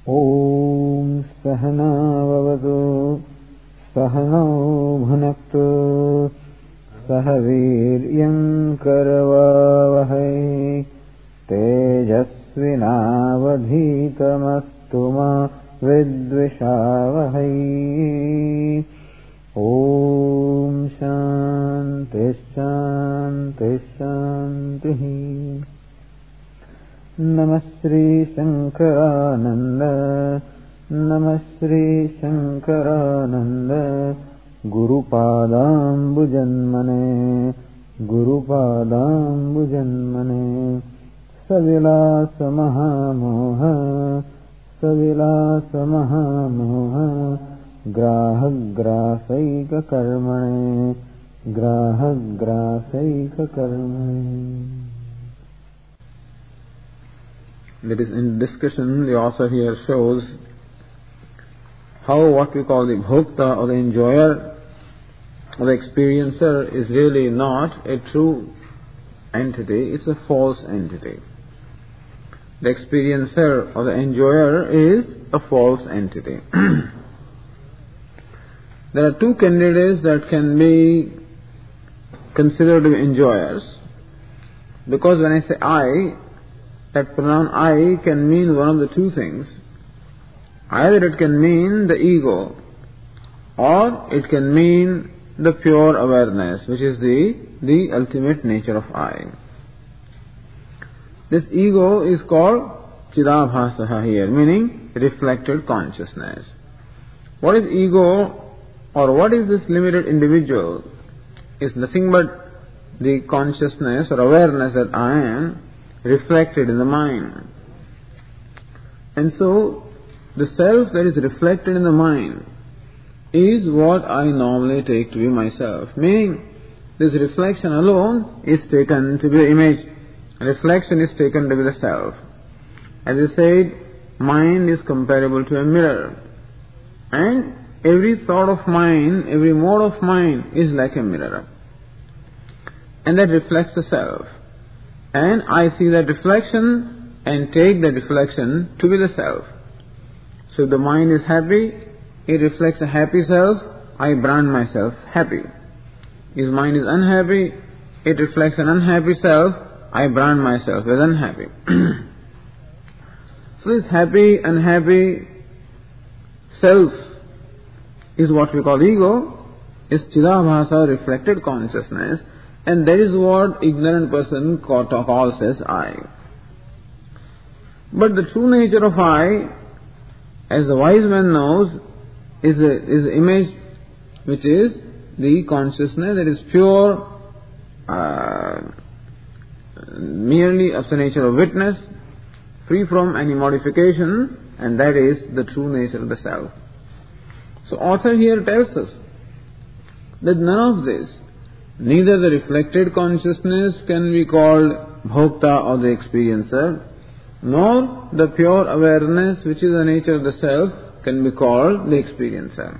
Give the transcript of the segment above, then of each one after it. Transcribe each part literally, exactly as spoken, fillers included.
ॐ सहना भवतु सहनौ भुनक्तु सह वीर्यं करवावहै तेजस्विनावधीतमस्तु मा विद्विषावहै। ॐ शान्ति शान्ति शान्तिः। नमः श्री शंकरानंद नमः Shri Shankaranand गुरुपादाम्बुजन्मने गुरुपादाम्बुजन्मने सविलास महामोह सविलास महामोह ग्राहग्रासैक कर्मणे ग्राहग्रासैक कर्मणे। That is, in discussion, the author here shows how what we call the bhokta or the enjoyer or the experiencer is really not a true entity, it's a false entity. The experiencer or the enjoyer is a false entity. There are two candidates that can be considered to be enjoyers, because when I say I, that pronoun I can mean one of the two things. Either it can mean the ego, or it can mean the pure awareness, which is the, the ultimate nature of I. This ego is called Chidabhasaha here, meaning reflected consciousness. What is ego, or what is this limited individual? It's nothing but the consciousness or awareness that I am, reflected in the mind. And so, the self that is reflected in the mind is what I normally take to be myself. Meaning, this reflection alone is taken to be the image. Reflection is taken to be the self. As I said, mind is comparable to a mirror. And every thought of mind, every mode of mind is like a mirror. And that reflects the self. And I see that reflection and take that reflection to be the self. So if the mind is happy, it reflects a happy self, I brand myself happy. If mind is unhappy, it reflects an unhappy self, I brand myself as unhappy. So this happy, unhappy self is what we call ego, is Chidabhasa, reflected consciousness. And that is what ignorant person calls as I. But the true nature of I, as the wise man knows, is a, is an image which is the consciousness that is pure, uh, merely of the nature of witness, free from any modification, and that is the true nature of the self. So author here tells us that none of this, neither the reflected consciousness can be called bhokta or the experiencer, nor the pure awareness which is the nature of the self can be called the experiencer.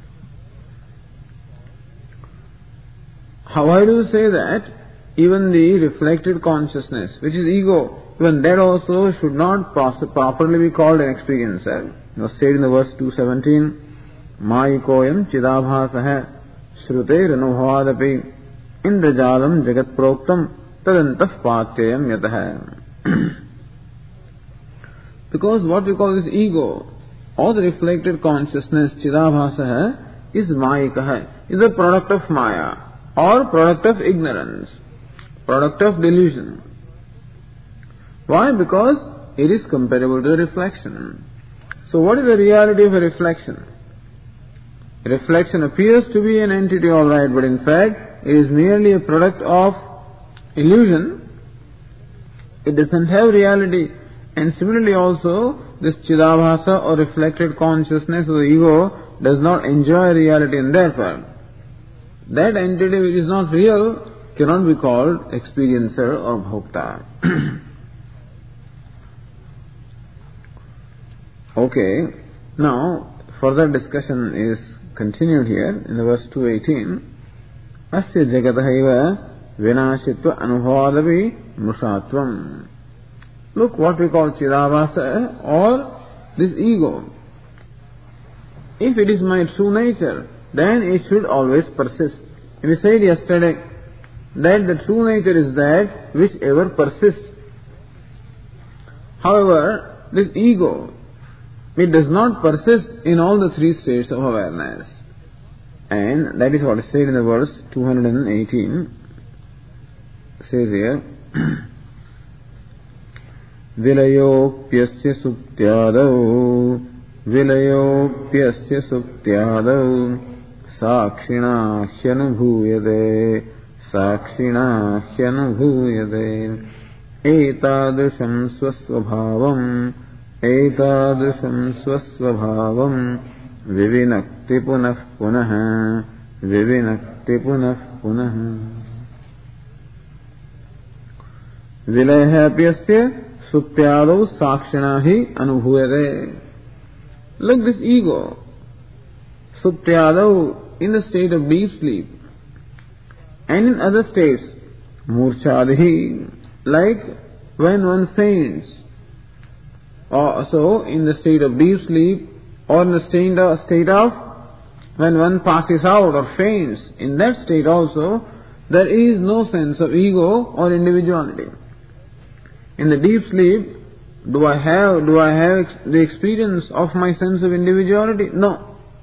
How why do you say that? Even the reflected consciousness, which is ego, even that also should not properly be called an experiencer. It was said in the verse two seventeen, Mayikoyam chidabhasaha shrute ranubhavadapi Indrajalam jagat proktam tadantah patyayam yataha. Because what we call this ego, or the reflected consciousness, Chidabhasaha, is Mayikaha, is a product of Maya, or product of ignorance, product of delusion. Why? Because it is comparable to the reflection. So what is the reality of a reflection? A reflection appears to be an entity, alright, but in fact, it is merely a product of illusion. It doesn't have reality. And similarly also, this Chidabhasa or reflected consciousness of the ego does not enjoy reality, and therefore that entity which is not real cannot be called experiencer or bhokta. Okay, now further discussion is continued here in the verse two eighteen. Asya jagatahaiva vinashitva anubhavadavi mushatvam. Look, what we call Chidabhasa or this ego, if it is my true nature, then it should always persist. We said yesterday that the true nature is that which ever persists. However, this ego, it does not persist in all the three states of awareness. And that is what is said in the verse two hundred eighteen. It says here, Vilayopyasya suptyadau Vilayopyasya suptyadau Sakshina hyanubhuyade Sakshina hyanubhuyade Etadrisham swasvabhavam Etadrisham swasvabhavam Vivinakti punah punah Vivinakti punah punah Vilayapyasya suptyadau sakshina hi anubhuyade. Look, this ego, suptyadau, in the state of deep sleep, and in other states, murchadhi, like when one faints, or so in the state of deep sleep, or in the state of, state of when one passes out or faints, in that state also, there is no sense of ego or individuality. In the deep sleep, do I have, do I have the experience of my sense of individuality? No.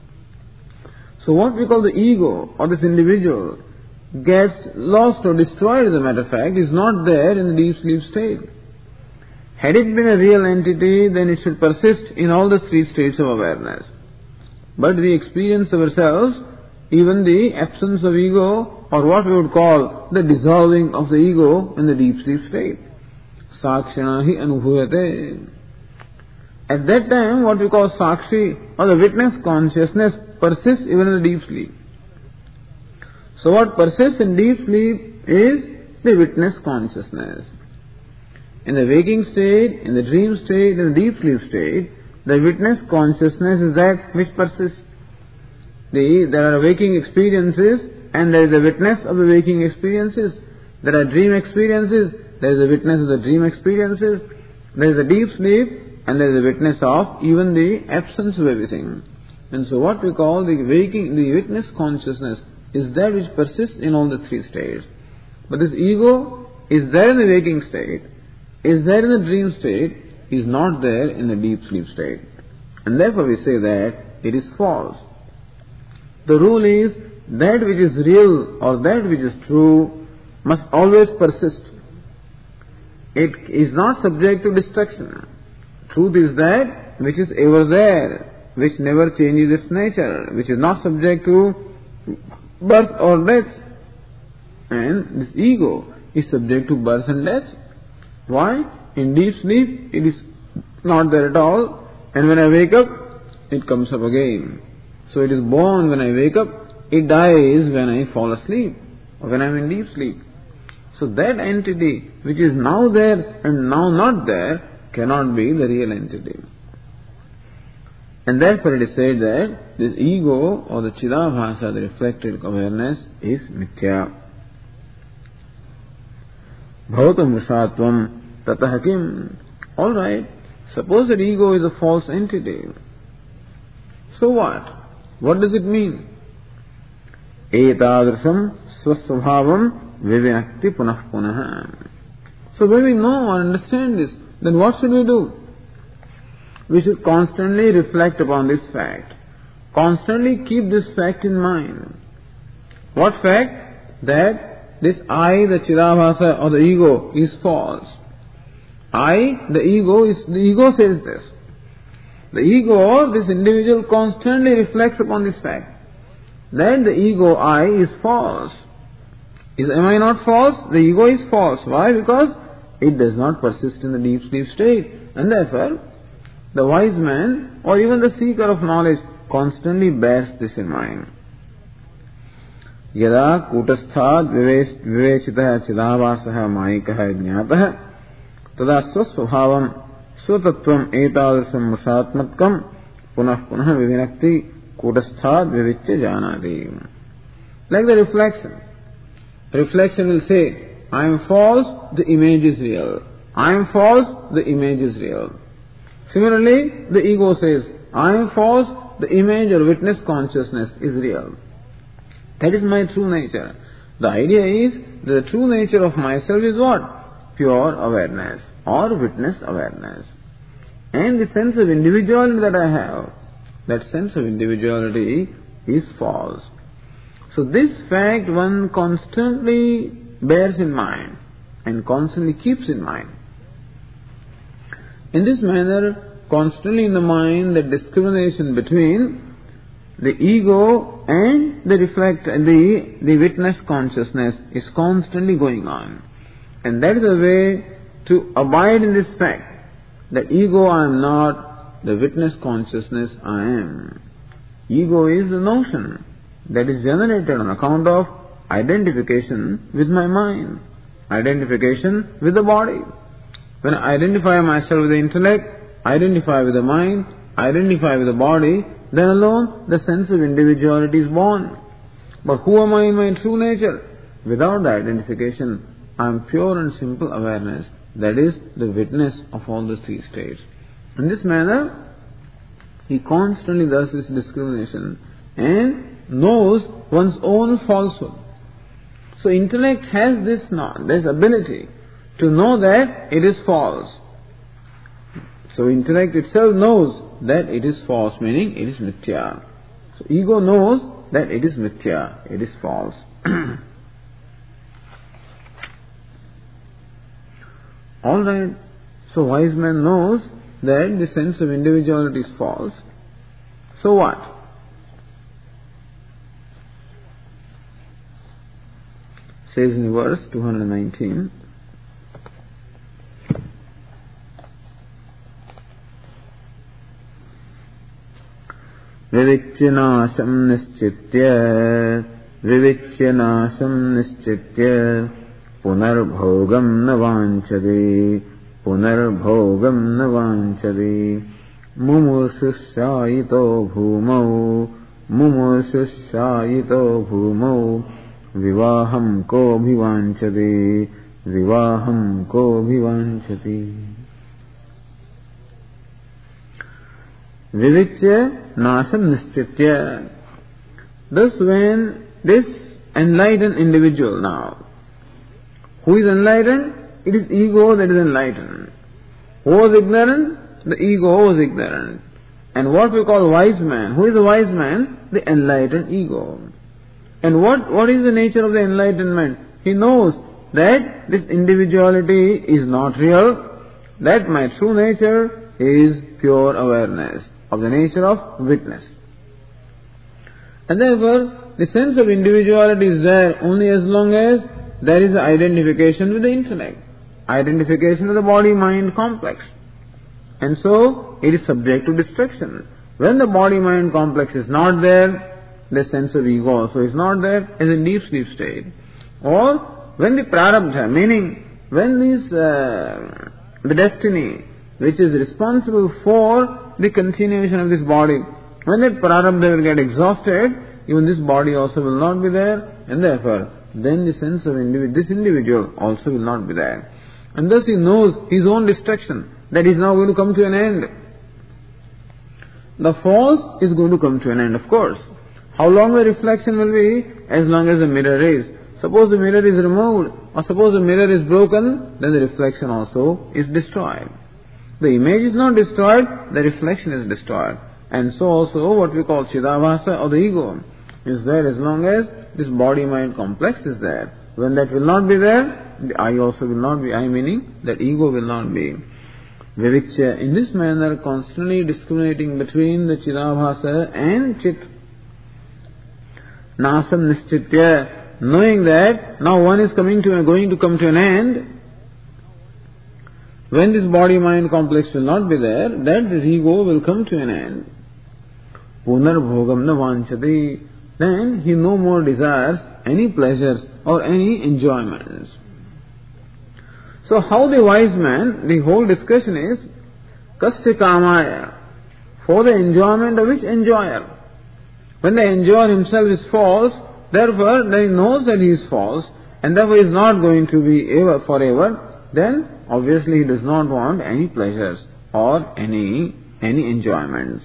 So what we call the ego or this individual gets lost or destroyed, as a matter of fact, is not there in the deep sleep state. Had it been a real entity, then it should persist in all the three states of awareness. But we experience ourselves even the absence of ego, or what we would call the dissolving of the ego in the deep sleep state. Sakshina hi anubhuyate. At that time, what we call sakshi, or the witness consciousness, persists even in the deep sleep. So what persists in deep sleep is the witness consciousness. In the waking state, in the dream state, in the deep sleep state, the witness consciousness is that which persists. The, there are waking experiences, and there is a witness of the waking experiences. There are dream experiences, there is a witness of the dream experiences. There is a deep sleep, and there is a witness of even the absence of everything. And so what we call the waking, the witness consciousness is that which persists in all the three states. But this ego is there in the waking state, is there in the dream state, is not there in the deep sleep state. And therefore we say that it is false. The rule is that which is real or that which is true must always persist. It is not subject to destruction. Truth is that which is ever there, which never changes its nature, which is not subject to birth or death. And this ego is subject to birth and death. Why? In deep sleep it is not there at all, and when I wake up, it comes up again. So it is born when I wake up, it dies when I fall asleep, or when I am in deep sleep. So that entity which is now there and now not there cannot be the real entity. And therefore it is said that this ego or the Chidabhasa, the reflected awareness, is mithya. Bhavatam Vrishatvam Tatah Kim. Alright, suppose that ego is a false entity. So what? What does it mean? Etadrisham swasvabhavam vivinakti punah punah. So when we know or understand this, then what should we do? We should constantly reflect upon this fact. Constantly keep this fact in mind. What fact? That this I, the Chidabhasa or the ego, is false. I, the ego, is the ego says this. The ego, this individual, constantly reflects upon this fact. That the ego, I, is false. Is, am I not false? The ego is false. Why? Because it does not persist in the deep sleep state. And therefore, the wise man or even the seeker of knowledge constantly bears this in mind. Yada kutasthat vivechitah chidavasah mayikah jnatah tada swasvabhavam swatattvam etadasam mushatmatkam punah punah vivinakti kutasthat vivichya janati. Like the reflection. Reflection will say, I am false, the image is real. I am false, the image is real. Similarly, the ego says, I am false, the image or witness consciousness is real. That is my true nature. The idea is that the true nature of myself is what? Pure awareness or witness awareness. And the sense of individuality that I have, that sense of individuality is false. So this fact one constantly bears in mind and constantly keeps in mind. In this manner, constantly in the mind, the discrimination between the ego and the reflect, the, the witness consciousness is constantly going on. And that is a way to abide in this fact that ego I am not, the witness consciousness I am. Ego is the notion that is generated on account of identification with my mind, identification with the body. When I identify myself with the intellect, identify with the mind, identify with the body, then alone the sense of individuality is born. But who am I in my true nature? Without the identification, I am pure and simple awareness. That is the witness of all the three states. In this manner, he constantly does this discrimination and knows one's own falsehood. So intellect has this, this ability to know that it is false. So intellect itself knows that it is false, meaning it is mithya. So ego knows that it is mithya, it is false. Alright, so wise man knows that the sense of individuality is false. So what? Says in verse two hundred nineteen, Vivichya nasham nischitya, vivichya nasham nischitya, punarbhogam na vanchati, punarbhogam na vanchati, mumurshushyayito bhumau, mumurshushyayito bhumau, vivaham ko bhivanchati, vivaham ko bhivanchati. Vivichya nasham nischitya. Thus when this enlightened individual now, who is enlightened? It is ego that is enlightened. Who was ignorant? The ego was ignorant. And what we call wise man, who is a wise man? The enlightened ego. And what, what is the nature of the enlightenment? He knows that this individuality is not real, that my true nature is pure awareness of the nature of witness. And therefore, the sense of individuality is there only as long as there is identification with the intellect, identification with the body-mind complex. And so, it is subject to destruction. When the body-mind complex is not there, the sense of ego also is not there as a deep sleep state. Or when the prarabdha, meaning when this, uh, the destiny which is responsible for the continuation of this body, when that prarabdha will get exhausted, even this body also will not be there, and therefore then the sense of individ- this individual also will not be there. And thus he knows his own destruction, that is now going to come to an end. The false is going to come to an end, of course. How long the reflection will be? As long as the mirror is. Suppose the mirror is removed, or suppose the mirror is broken, then the reflection also is destroyed. The image is not destroyed, the reflection is destroyed. And so also what we call Chidabhasa or the ego is there as long as this body-mind complex is there. When that will not be there, the I also will not be, I meaning that ego will not be. Vivichya, in this manner, constantly discriminating between the Chidabhasa and Chit. Nasam Nischitya, knowing that now one is coming to going to come to an end. When this body-mind complex will not be there, that this ego will come to an end. Punarbhogam na vanchati, then he no more desires any pleasures or any enjoyments. So how the wise man, the whole discussion is, kasya kamaya, for the enjoyment of which enjoyer? When the enjoyer himself is false, therefore then he knows that he is false, and therefore is not going to be ever forever, then obviously he does not want any pleasures or any any enjoyments.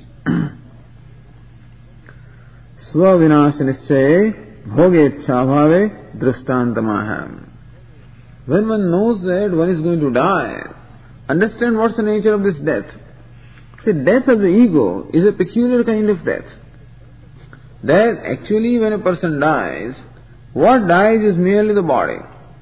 Swavinashanischye bhogechhabhave drishtantamah. When one knows that one is going to die, understand what's the nature of this death. The death of the ego is a peculiar kind of death. That actually when a person dies, what dies is merely the body.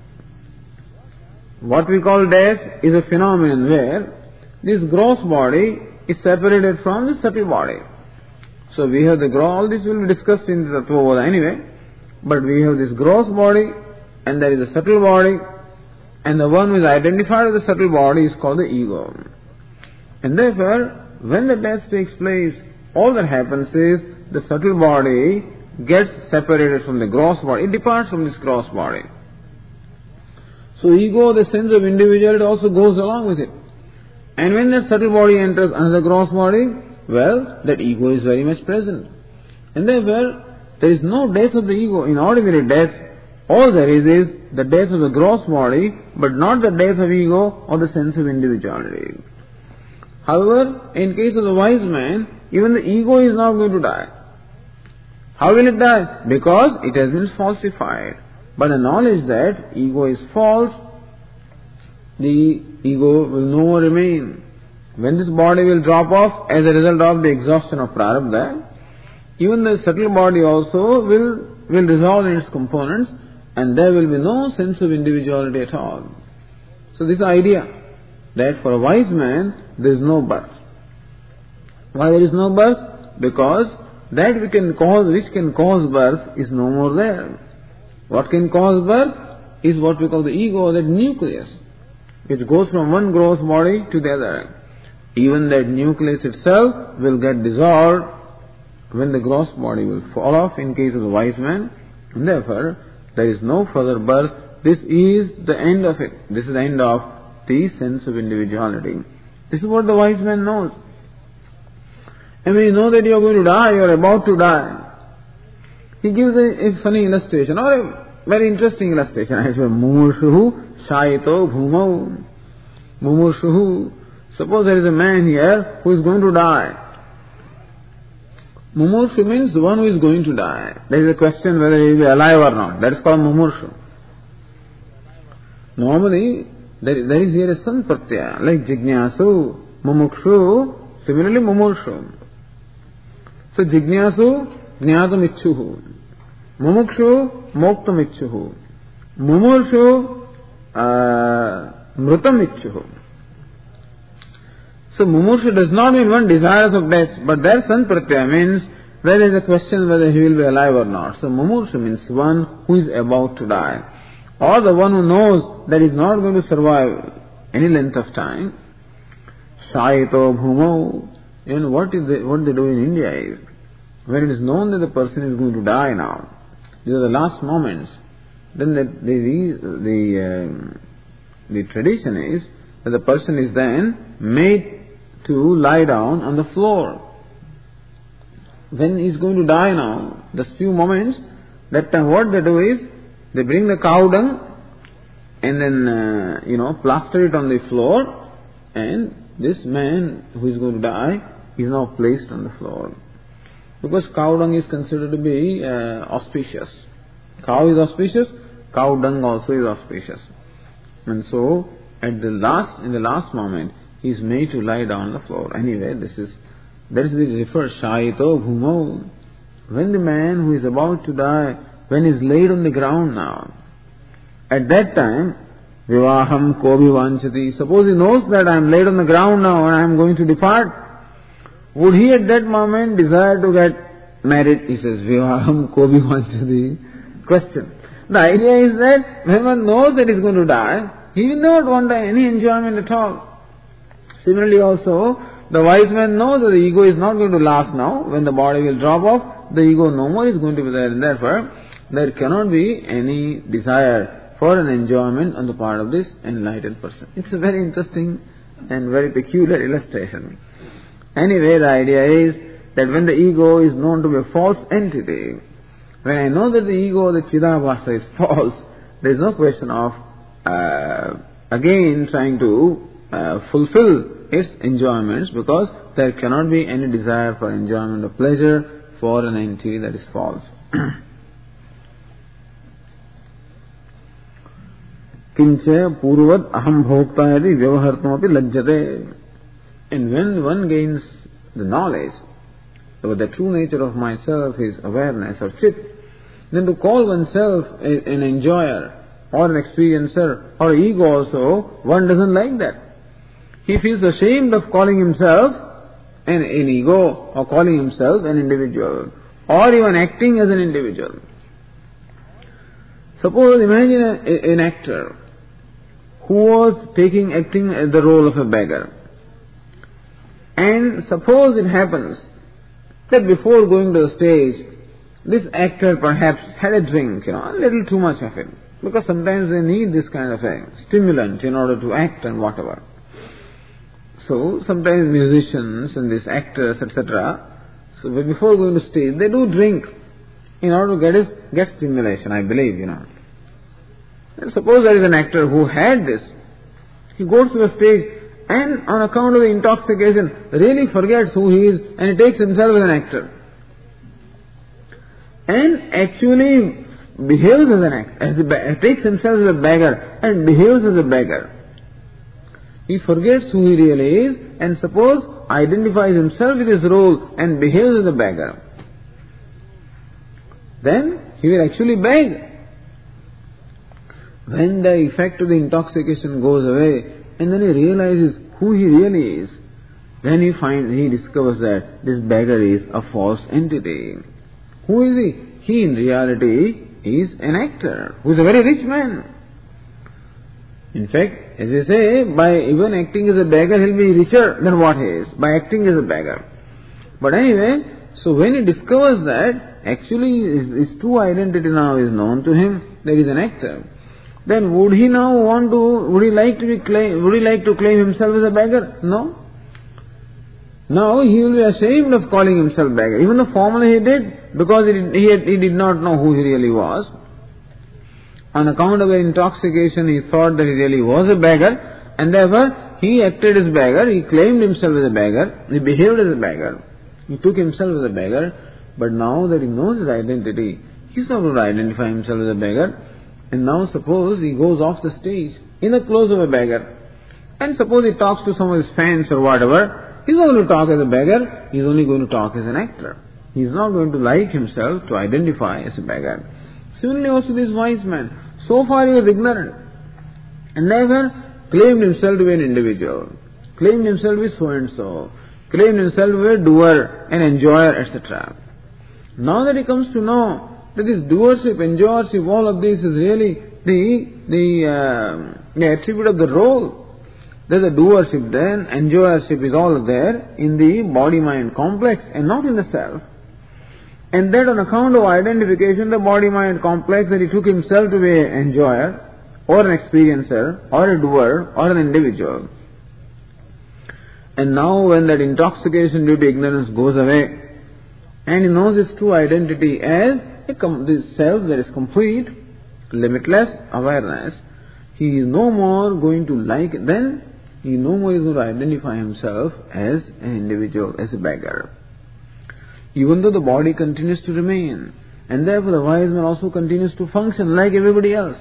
What we call death is a phenomenon where this gross body is separated from the subtle body. So we have the gross, all this will be discussed in the Tattva anyway, but we have this gross body and there is a subtle body, and the one who is identified with the subtle body is called the ego. And therefore, when the death takes place, all that happens is the subtle body gets separated from the gross body. It departs from this gross body. So ego, the sense of individuality, also goes along with it. And when that subtle body enters another gross body, well, that ego is very much present. And therefore, there is no death of the ego. In ordinary death, all there is is the death of the gross body, but not the death of ego or the sense of individuality. However, in case of the wise man, even the ego is not going to die. How will it die? Because it has been falsified. By the knowledge that ego is false, the ego will no more remain. When this body will drop off as a result of the exhaustion of prarabdha, even the subtle body also will, will dissolve in its components, and there will be no sense of individuality at all. So this idea that for a wise man there is no birth. Why there is no birth? Because that we can cause, which can cause birth is no more there. What can cause birth is what we call the ego, that nucleus, which goes from one gross body to the other. Even that nucleus itself will get dissolved when the gross body will fall off in case of the wise man, and therefore there is no further birth. This is the end of it. This is the end of the sense of individuality. This is what the wise man knows. And when you know that you are going to die, you are about to die, he gives a, a funny illustration, or a very interesting illustration. I say, Mumurshuhu shayito bhumau. Mumurshuhu. Suppose there is a man here who is going to die. Mumurshu means the one who is going to die. There is a question whether he will be alive or not. That is called Mumurshu. Normally, there is, there is here a san pratyaya, like Jignasu, Mumukshu, similarly Mumurshu. So Jignasu, Jnatam Ichchuhu. Mumukshu, Moktam Ichchuhu. Mumurshu, uh, Mrutam Ichchuhu. So Mumurshu does not mean one desires of death, but there san pratyaya means where there is a question whether he will be alive or not. So Mumurshu means one who is about to die, or the one who knows that he is not going to survive any length of time. Shayito bhumau. You know what is the, what they do in India is, when it is known that the person is going to die now, these are the last moments, then the the the, um, the tradition is that the person is then made to lie down on the floor. When he is going to die now, just few moments, that time what they do is, they bring the cow dung and then, uh, you know, plaster it on the floor, and this man who is going to die is now placed on the floor. Because cow dung is considered to be uh, auspicious. Cow is auspicious, cow dung also is auspicious. And so, at the last, in the last moment, he is made to lie down on the floor. Anyway, this is, that is the referred Shayito Bhumau. When the man who is about to die, when he is laid on the ground now, at that time, Vivaham Kobi Vanchati, suppose he knows that I am laid on the ground now and I am going to depart, would he at that moment desire to get married? He says, Vivaham Kobi Vanchati. Question. The idea is that when one knows that he is going to die, he will not want any enjoyment at all. Similarly also, the wise man knows that the ego is not going to last now. When the body will drop off, the ego no more is going to be there, and therefore there cannot be any desire for an enjoyment on the part of this enlightened person. It's a very interesting and very peculiar illustration. Anyway, the idea is that when the ego is known to be a false entity, when I know that the ego, the Chidabhasa, is false, there is no question of uh, again trying to uh, fulfill its enjoyments, because there cannot be any desire for enjoyment or pleasure for an entity that is false. Kinche purvad aham bhokta yadi vyavahartamapi lajjate. And when one gains the knowledge about the true nature of myself is awareness or chit, then to call oneself a, an enjoyer or an experiencer or ego also, one doesn't like that. He feels ashamed of calling himself an, an ego or calling himself an individual or even acting as an individual. Suppose, imagine a, an actor who was taking, acting as the role of a beggar. And suppose it happens that before going to the stage, this actor perhaps had a drink, you know, a little too much of it. Because sometimes they need this kind of a stimulant in order to act and whatever. So sometimes musicians and these actors, et cetera, so before going to stage, they do drink in order to get his, get stimulation, I believe, you know. And suppose there is an actor who had this. He goes to the stage and on account of the intoxication really forgets who he is and he takes himself as an actor. And actually behaves as an actor, as a, takes himself as a beggar and behaves as a beggar. He forgets who he really is and suppose identifies himself with his role and behaves as a beggar. Then he will actually beg. When the effect of the intoxication goes away and then he realizes who he really is, then he finds, he discovers that this beggar is a false entity. Who is he? He in reality is an actor who is a very rich man. In fact, as you say, by even acting as a beggar, he'll be richer than what he is, by acting as a beggar. But anyway, so when he discovers that actually his, his true identity now is known to him, that he is an actor, then would he now want to, would he like to be claim, would he like to claim himself as a beggar? No. Now he will be ashamed of calling himself beggar, even though formerly he did, because he did, he, had, he did not know who he really was. On account of the intoxication, he thought that he really was a beggar, and therefore he acted as a beggar, he claimed himself as a beggar, he behaved as a beggar, he took himself as a beggar, but now that he knows his identity, he's not going to identify himself as a beggar. And now suppose he goes off the stage in the clothes of a beggar, and suppose he talks to some of his fans or whatever, he's not going to talk as a beggar, he's only going to talk as an actor. He's not going to like himself to identify as a beggar. Similarly also this wise man, so far he was ignorant, and never claimed himself to be an individual, claimed himself to be so and so, claimed himself to be a doer, an enjoyer, et cetera. Now that he comes to know that this doership, enjoyership, all of this is really the the, uh, the attribute of the role. There's a doership then, enjoyership is all there in the body-mind complex and not in the self. And that on account of identification, the body-mind complex, that he took himself to be an enjoyer or an experiencer or a doer or an individual. And now when that intoxication due to ignorance goes away and he knows his true identity as a com- the self that is complete, limitless awareness, he is no more going to like, then he no more is going to identify himself as an individual, as a beggar. Even though the body continues to remain, and therefore the wise man also continues to function like everybody else.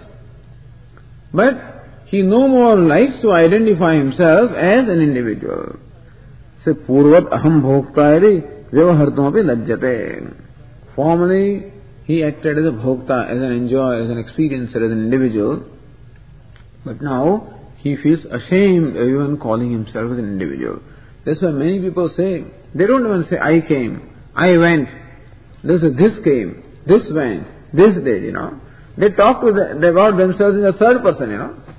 But he no more likes to identify himself as an individual. Say, purvat aham bhokta vyavahartamapi lajjate. Formerly, he acted as a bhokta, as an enjoyer, as an experiencer, as an individual. But now, he feels ashamed of even calling himself as an individual. That's why many people say, they don't even say, I came, I went, this, this came, this went, this did, you know. They talk to the, about themselves in the third person, you know.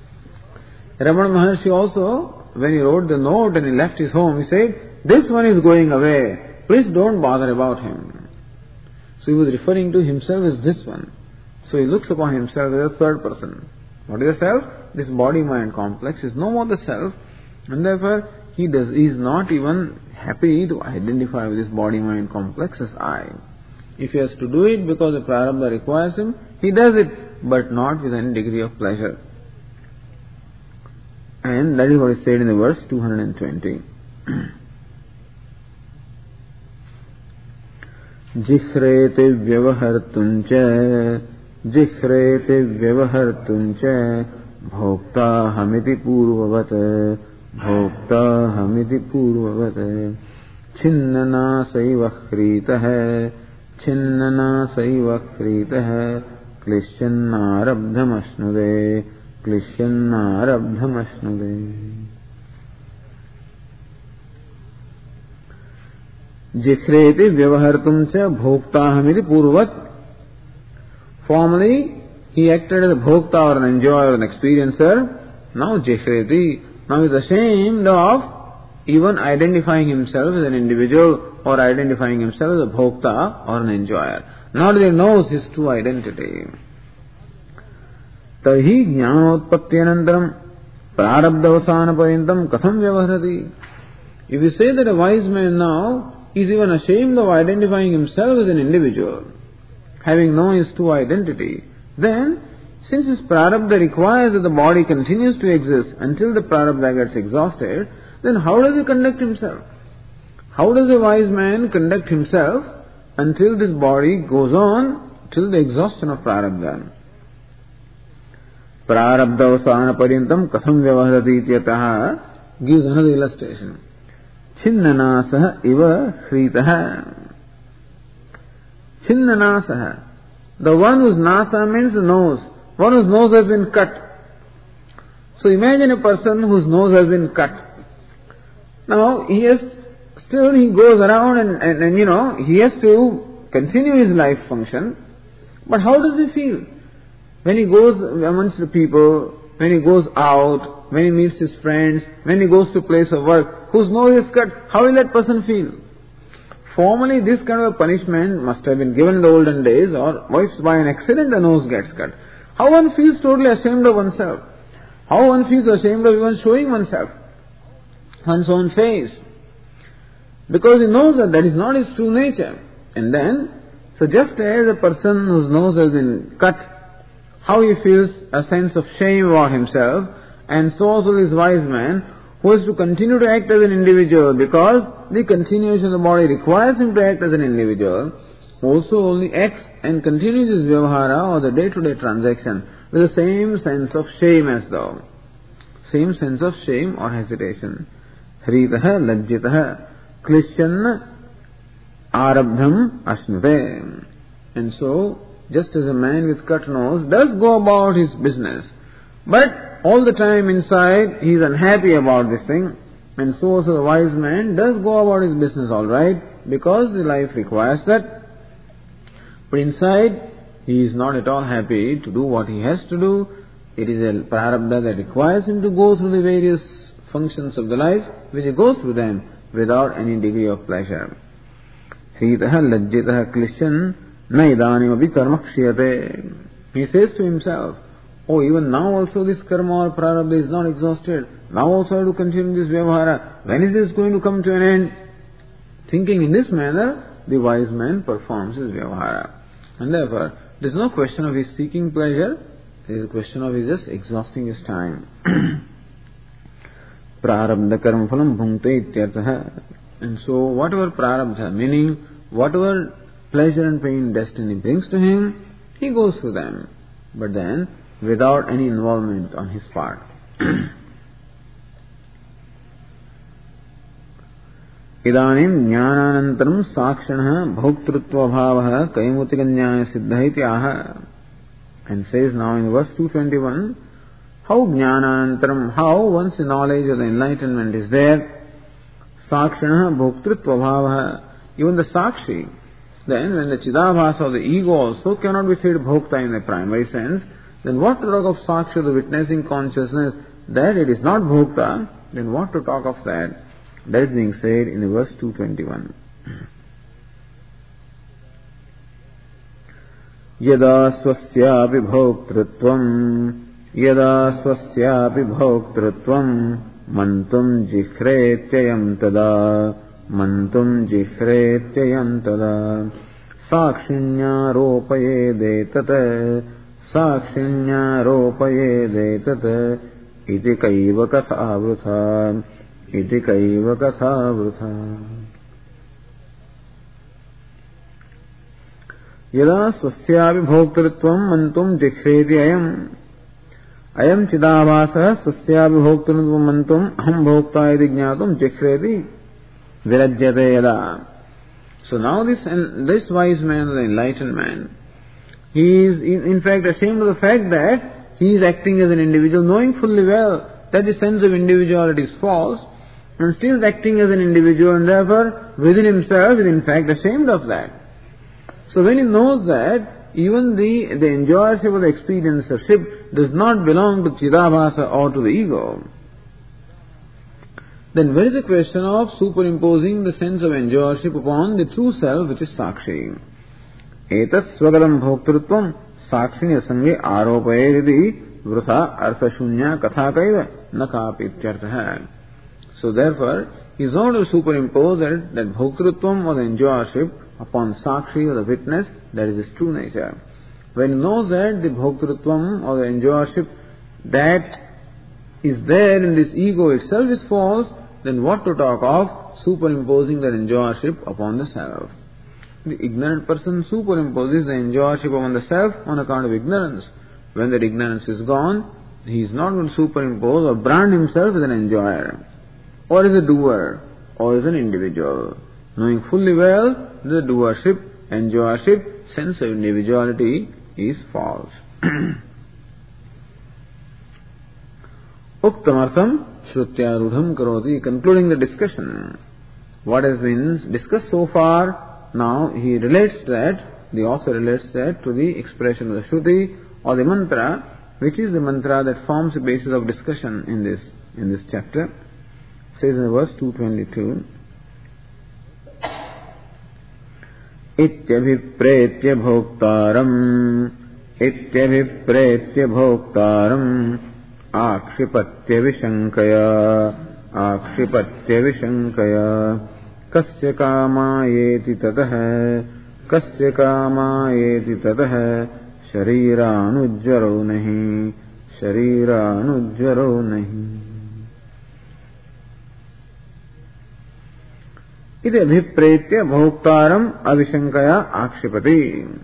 Ramana Maharshi also, when he wrote the note and he left his home, he said, this one is going away, please don't bother about him. So he was referring to himself as this one. So he looks upon himself as a third person. What is the self? This body-mind complex is no more the self, and therefore he does he is not even happy to identify with this body-mind complex as I. If he has to do it because the prarabdha requires him, he does it, but not with any degree of pleasure. And that is what is said in the verse two hundred twenty. Jikhrete vyavahartuncha Jikhrete vyavahartuncha Bhokta hamiti purvavat Bhokta hamiti purvavat Chinnana saiva khritah Chinnana saiva khritah Klishyanna asnude Klishyanna asnude. Jikhreti vyavahartum cha bhoktahamiti purvat. Formerly, he acted as a bhokta or an enjoyer or an experiencer. Now jikhreti, now he is ashamed of even identifying himself as an individual or identifying himself as a bhokta or an enjoyer. Not that he knows his true identity. Tarhi jnanotpatyanantaram prarabdhavasana parintam katham vyavaharati. If you say that a wise man now is even ashamed of identifying himself as an individual, having known his true identity, then, since his prarabdha requires that the body continues to exist until the prarabdha gets exhausted, then how does he conduct himself? How does a wise man conduct himself until this body goes on till the exhaustion of prarabdha? Prarabdhavasana parintam katham vyavaharati ityataha gives another illustration. Chinnanasaha iva khritaha. Chinnanasaha. The one whose nasa means nose. One whose nose has been cut. So imagine a person whose nose has been cut. Now he has, still he goes around and, and, and you know, he has to continue his life function. But how does he feel? When he goes amongst the people, when he goes out, when he meets his friends, when he goes to a place of work, whose nose is cut, how will that person feel? Formerly this kind of a punishment must have been given in the olden days, or if by an accident the nose gets cut. How one feels totally ashamed of oneself. How one feels ashamed of even showing oneself, one's own face. Because he knows that that is not his true nature. And then, so just as a person whose nose has been cut, how he feels a sense of shame about himself, and so also this wise man who has to continue to act as an individual because the continuation of the body requires him to act as an individual, also only acts and continues his vyavahara or the day-to-day transaction with the same sense of shame as though. Same sense of shame or hesitation. Hritaha lajjitaha klishyan arabdham asnute. And so, just as a man with cut nose does go about his business, but all the time inside he is unhappy about this thing, and so also the wise man does go about his business all right, because the life requires that. But inside he is not at all happy to do what he has to do. It is a prarabdha that requires him to go through the various functions of the life, which he goes through them without any degree of pleasure. Hritaha lajjitaha klishyan na idanim abhi karma kshiyate. He says to himself, oh, even now also this karma or prarabdha is not exhausted. Now also I have to continue this vyavahara. When is this going to come to an end? Thinking in this manner, the wise man performs his vyavahara. And therefore, there is no question of his seeking pleasure. There is a question of his just exhausting his time. Prarabdha karma phalam bhunkte ityartha. And so whatever prarabdha, meaning whatever pleasure and pain destiny brings to him, he goes through them. But then, without any involvement on his part. Idanim jnananantaram sakshana bhoktrutva bhavaha kaimutikanyaya siddha iti aha. And says now in verse two twenty-one, how jnananantaram, how once the knowledge of the enlightenment is there, sakshana bhoktrutva bhavaha, even the sakshi, then when the chidabhasa of the ego also cannot be said bhokta in the primary sense, then what to talk of saksha, the witnessing consciousness, that it is not bhokta, then what to talk of that? That is being said in the verse two twenty-one. Yada swasyapi bhoktritvam, yada swasyapi bhoktritvam, mantum jikhretyayam tada, mantum jikhretyayam tada, sakshinya ropaye detate, sakshinya ropaye detate, iti kaiva katha vrutha, iti kaiva katha vrutha. Yada swasyavi bhoktritvam mantum jikshreti ayam, ayam chidabhasa swasyavi bhoktritvam mantum aham bhokta iti jnatum jikshreti virajyate yada. So now this this wise man, the enlightened man, he is in, in fact ashamed of the fact that he is acting as an individual, knowing fully well that the sense of individuality is false, and still is acting as an individual, and therefore within himself is in fact ashamed of that. So when he knows that even the, the enjoyership of the experiencership does not belong to Chidabhasa or to the ego, then where is the question of superimposing the sense of enjoyership upon the true self, which is Sakshi? Etat swagalam bhoktrutvam sakshini asange aropayeti vrutha artha shunya katha kaiva nakapi ityartha. So therefore, he is not to superimpose that, that bhoktrutvam or the enjoyership upon Sakshi or the witness, that is his true nature. When he knows that the bhoktrutvam or the enjoyership that is there in this ego itself is false, then what to talk of superimposing that enjoyership upon the self? The ignorant person superimposes the enjoyership upon the self on account of ignorance. When that ignorance is gone, he is not going to superimpose or brand himself as an enjoyer, or as a doer, or as an individual, knowing fully well that the doership, enjoyership, sense of individuality is false. Uktamartham Shrutyarudham Karoti, concluding the discussion. What has been discussed so far, now he relates that, the author relates that to the expression of the Shruti or the mantra, which is the mantra that forms the basis of discussion in this in this chapter. It says in verse two twenty-two, Ityabhipretya bhoktaram, Ityabhipretya bhoktaram, Akshipatya vishankaya, Akshipatya vishankaya, Kasya kama yeti tatah, Kasya kama yeti tatah, Sharira anujjaro nahi, Sharira anujjaro nahi. Iti abhipretya bhoktaram avishankaya akshipati.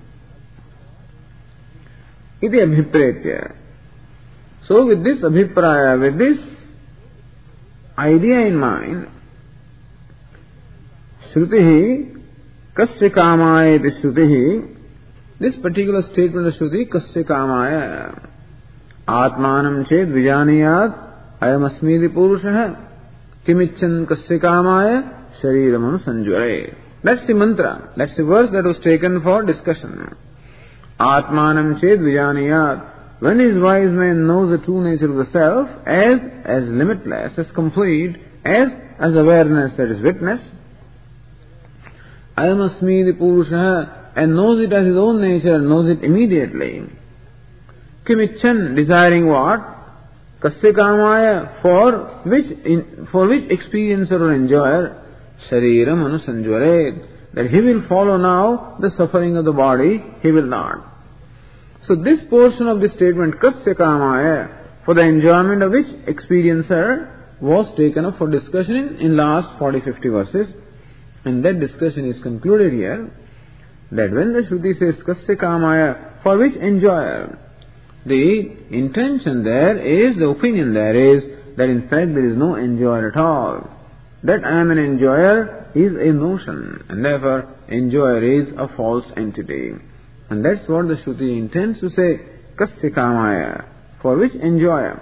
Iti abhipretya. So with this abhipraya, with this idea in mind, Shrutihi kasya kamaya iti Shrutihi, this particular statement of Shruti, kasya kamaya, atmanam ched vijaniyat ayam asmiti purushaha kimichan kasya kamaya shariram sanjvare. That's the mantra. That's the verse that was taken for discussion. Atmanam ched vijaniyat. When his wise man knows the true nature of the self as as limitless, as complete, as as awareness that is witness, ayam asmiti purushaha, and knows it as his own nature, knows it immediately. Kimichan, desiring what? Kasya kamaya, for which in, for which experiencer or enjoyer, shariram anusanjvaret, that he will follow now the suffering of the body, he will not. So this portion of the statement, kasya kamaya, for the enjoyment of which experiencer, was taken up for discussion in, in last forty to fifty verses, and that discussion is concluded here. That when the Shruti says kasya kamaya, for which enjoyer, the intention there is, the opinion there is, that in fact there is no enjoyer at all. That I am an enjoyer is a notion, and therefore enjoyer is a false entity. And that's what the Shruti intends to say, kasya kamaya, for which enjoyer.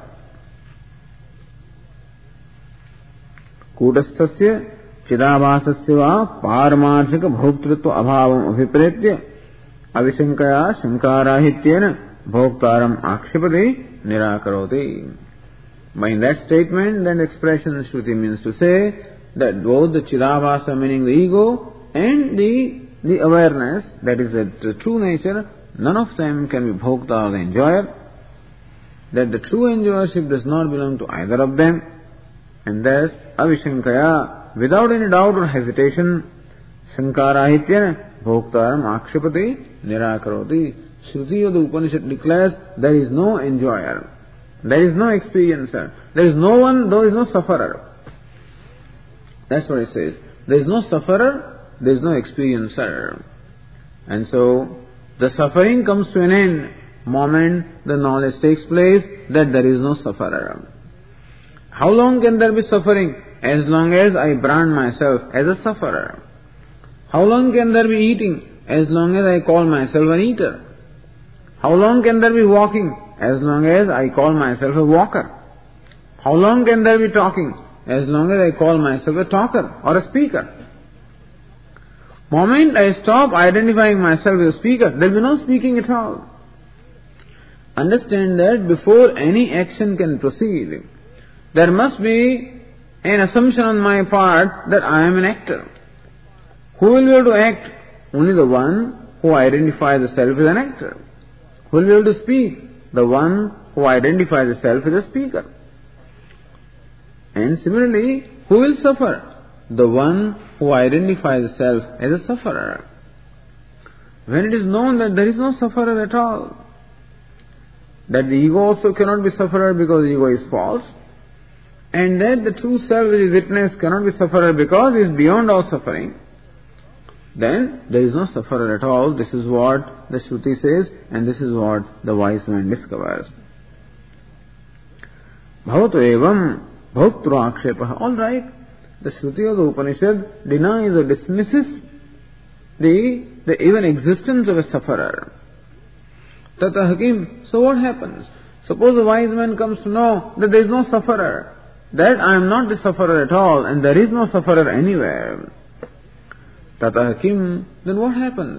Kudasthasya Chidabhasasya va paramarthika bhoktritva abhavam abhipretya avishankaya shankarahityena bhoktaram akshipati nirakaroti. By that statement, that expression Shruti means to say that both the Chidabhasa, meaning the ego, and the, the awareness, that is the, the true nature, none of them can be bhokta or the enjoyer, that the true enjoyership does not belong to either of them, and thus avishankaya, without any doubt or hesitation, shankarahityana bhoktaram akshipati nirakaroti. Shruti of the Upanishad declares there is no enjoyer. there is no experiencer. There is no one, there is no sufferer. That's what it says. There is no sufferer, there is no experiencer. And so, the suffering comes to an end moment the knowledge takes place that there is no sufferer. How long can there be suffering? As long as I brand myself as a sufferer. How long can there be eating? As long as I call myself an eater. How long can there be walking? As long as I call myself a walker. How long can there be talking? As long as I call myself a talker or a speaker. Moment I stop identifying myself as a speaker, there will be no speaking at all. Understand that before any action can proceed, there must be an assumption on my part that I am an actor. Who will be able to act? Only the one who identifies the self as an actor. Who will be able to speak? The one who identifies the self as a speaker. And similarly, who will suffer? The one who identifies the self as a sufferer. When it is known that there is no sufferer at all, that the ego also cannot be sufferer because the ego is false, and that the true self which is witness cannot be sufferer because it is beyond all suffering, then there is no sufferer at all. This is what the Shruti says, and this is what the wise man discovers. Bhavato evam bhaktru akshepaha. All right, the Shruti of the Upanishad denies or dismisses the, the even existence of a sufferer. Tata Hakim. So what happens? Suppose a wise man comes to know that there is no sufferer, that I am not the sufferer at all, and there is no sufferer anywhere. Tata Hakim. Then what happens?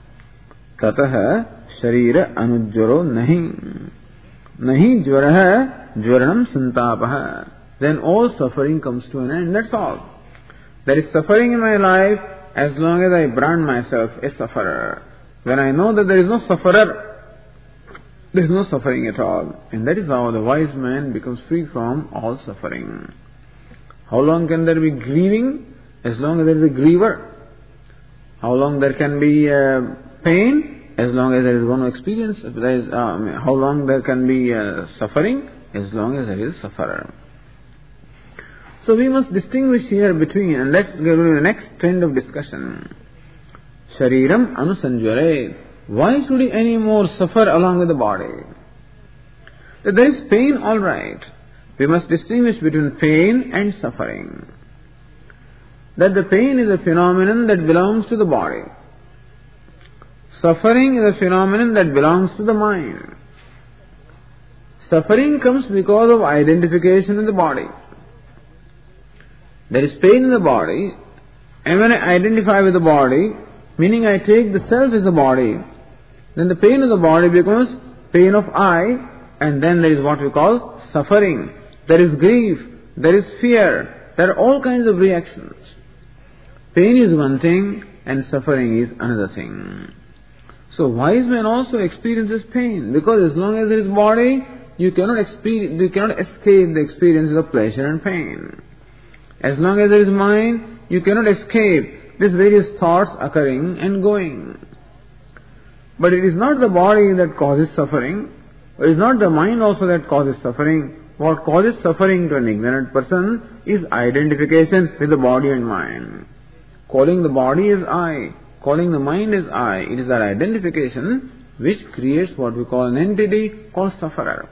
Tataha sharira anujjaro nahi. Nahi jvaraha jvaranam santapaha. Then all suffering comes to an end. That's all. There is suffering in my life as long as I brand myself a sufferer. When I know that there is no sufferer, there is no suffering at all. And that is how the wise man becomes free from all suffering. How long can there be grieving? As long as there is a griever. How long there can be uh, pain? As long as there is one experience. There is, uh, how long there can be uh, suffering? As long as there is a sufferer. So we must distinguish here between, and let's go to the next trend of discussion. Shariram anusanjare. Why should he any more suffer along with the body? That there is pain, all right. We must distinguish between pain and suffering. That the pain is a phenomenon that belongs to the body. Suffering is a phenomenon that belongs to the mind. Suffering comes because of identification with the body. There is pain in the body, and when I identify with the body, meaning I take the self as a body, then the pain of the body becomes pain of I, and then there is what we call suffering. There is grief, there is fear, there are all kinds of reactions. Pain is one thing, and suffering is another thing. So wise man also experiences pain, because as long as there is body, you cannot experience, you cannot escape the experiences of pleasure and pain. As long as there is mind, you cannot escape these various thoughts occurring and going. But it is not the body that causes suffering. It is not the mind also that causes suffering. What causes suffering to an ignorant person is identification with the body and mind. Calling the body as I, calling the mind as I, it is that identification which creates what we call an entity called sufferer.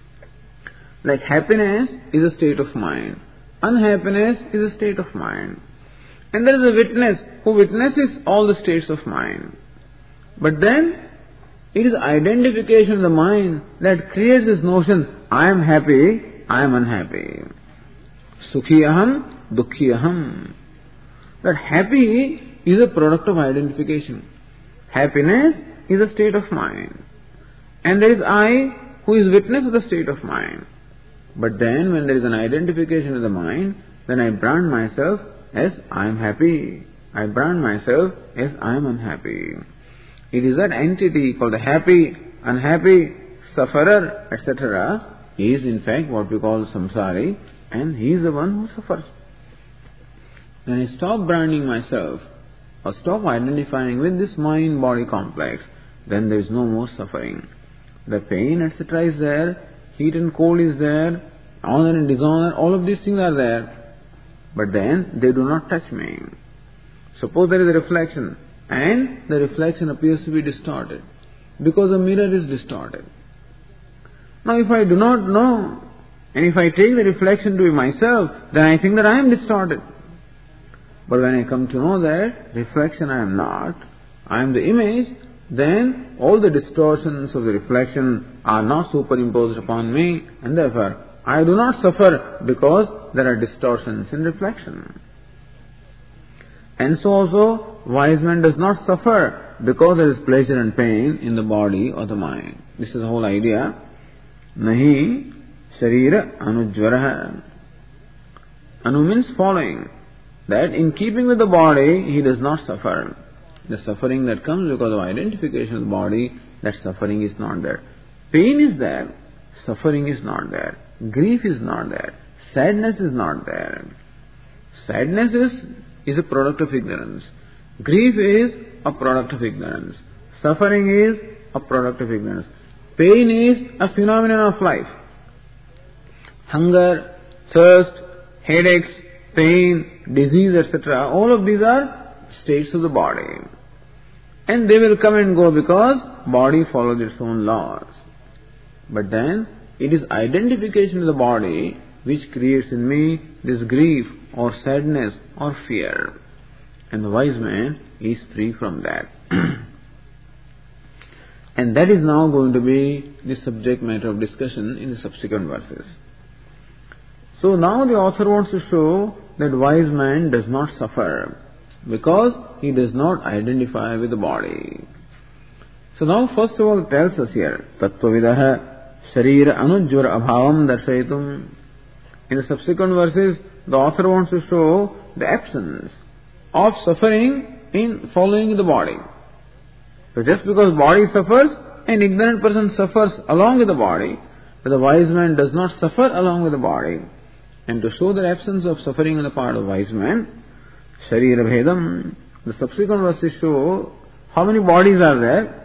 Like happiness is a state of mind. Unhappiness is a state of mind. And there is a witness who witnesses all the states of mind. But then, it is identification of the mind that creates this notion, I am happy, I am unhappy. Sukhi aham, dukhi aham. That happy is a product of identification. Happiness is a state of mind. And there is I who is witness of the state of mind. But then when there is an identification with the mind, then I brand myself as I am happy. I brand myself as I am unhappy. It is that entity called the happy, unhappy, sufferer, et cetera. He is in fact what we call samsari, and he is the one who suffers. When I stop branding myself, or stop identifying with this mind-body complex, then there is no more suffering. The pain, et cetera is there. heat and cold is there, honor and dishonor, all of these things are there. But then they do not touch me. Suppose there is a reflection and the reflection appears to be distorted because the mirror is distorted. Now if I do not know and if I take the reflection to be myself, then I think that I am distorted. But when I come to know that reflection I am not, I am the image, then all the distortions of the reflection are not superimposed upon me, and therefore I do not suffer because there are distortions in reflection. And so also, wise man does not suffer because there is pleasure and pain in the body or the mind. This is the whole idea. Nahi sharira anujvaraha. Anu means following. That in keeping with the body, he does not suffer. The suffering that comes because of identification of the body, that suffering is not there. Pain is there, suffering is not there. Grief is not there. Sadness is not there. Sadness is, is a product of ignorance. Grief is a product of ignorance. Suffering is a product of ignorance. Pain is a phenomenon of life. Hunger, thirst, headaches, pain, disease, et cetera. All of these are states of the body. And they will come and go because body follows its own laws. But then it is identification with the body which creates in me this grief or sadness or fear. And the wise man is free from that. And that is now going to be the subject matter of discussion in the subsequent verses. So now the author wants to show that wise man does not suffer because he does not identify with the body. So now first of all it tells us here, Tattvavidaha Sharira Anujvara Abhavam Darshayitum. In the subsequent verses, the author wants to show the absence of suffering in following the body. So just because body suffers, an ignorant person suffers along with the body, but the wise man does not suffer along with the body. And to show the absence of suffering on the part of wise man, Sharira Bhedam, the subsequent verses show how many bodies are there.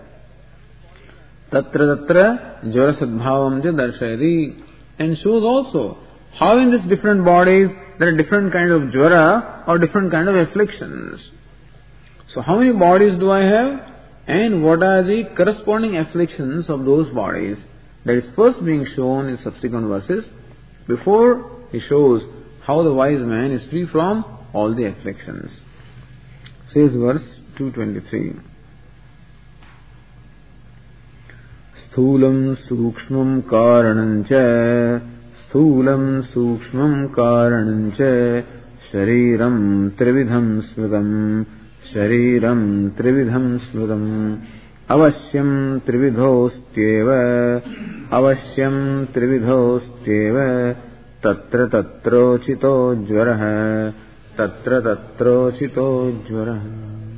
Tatra tatra jvara sadbhavam ja darshayati, and shows also how in these different bodies there are different kind of jvara or different kind of afflictions. So how many bodies do I have and what are the corresponding afflictions of those bodies? That is first being shown in subsequent verses before he shows how the wise man is free from all the afflictions. Says verse two twenty-three. Sthulam sukshmam karanancha Sthulam sukshmam karanancha Shariram trividham smridam Shariram trividham smridam Avasyam trividhostyeva Avasyam trividhostyeva Tatra tatrochito jvaraha Tatra tatrochito jvaraha.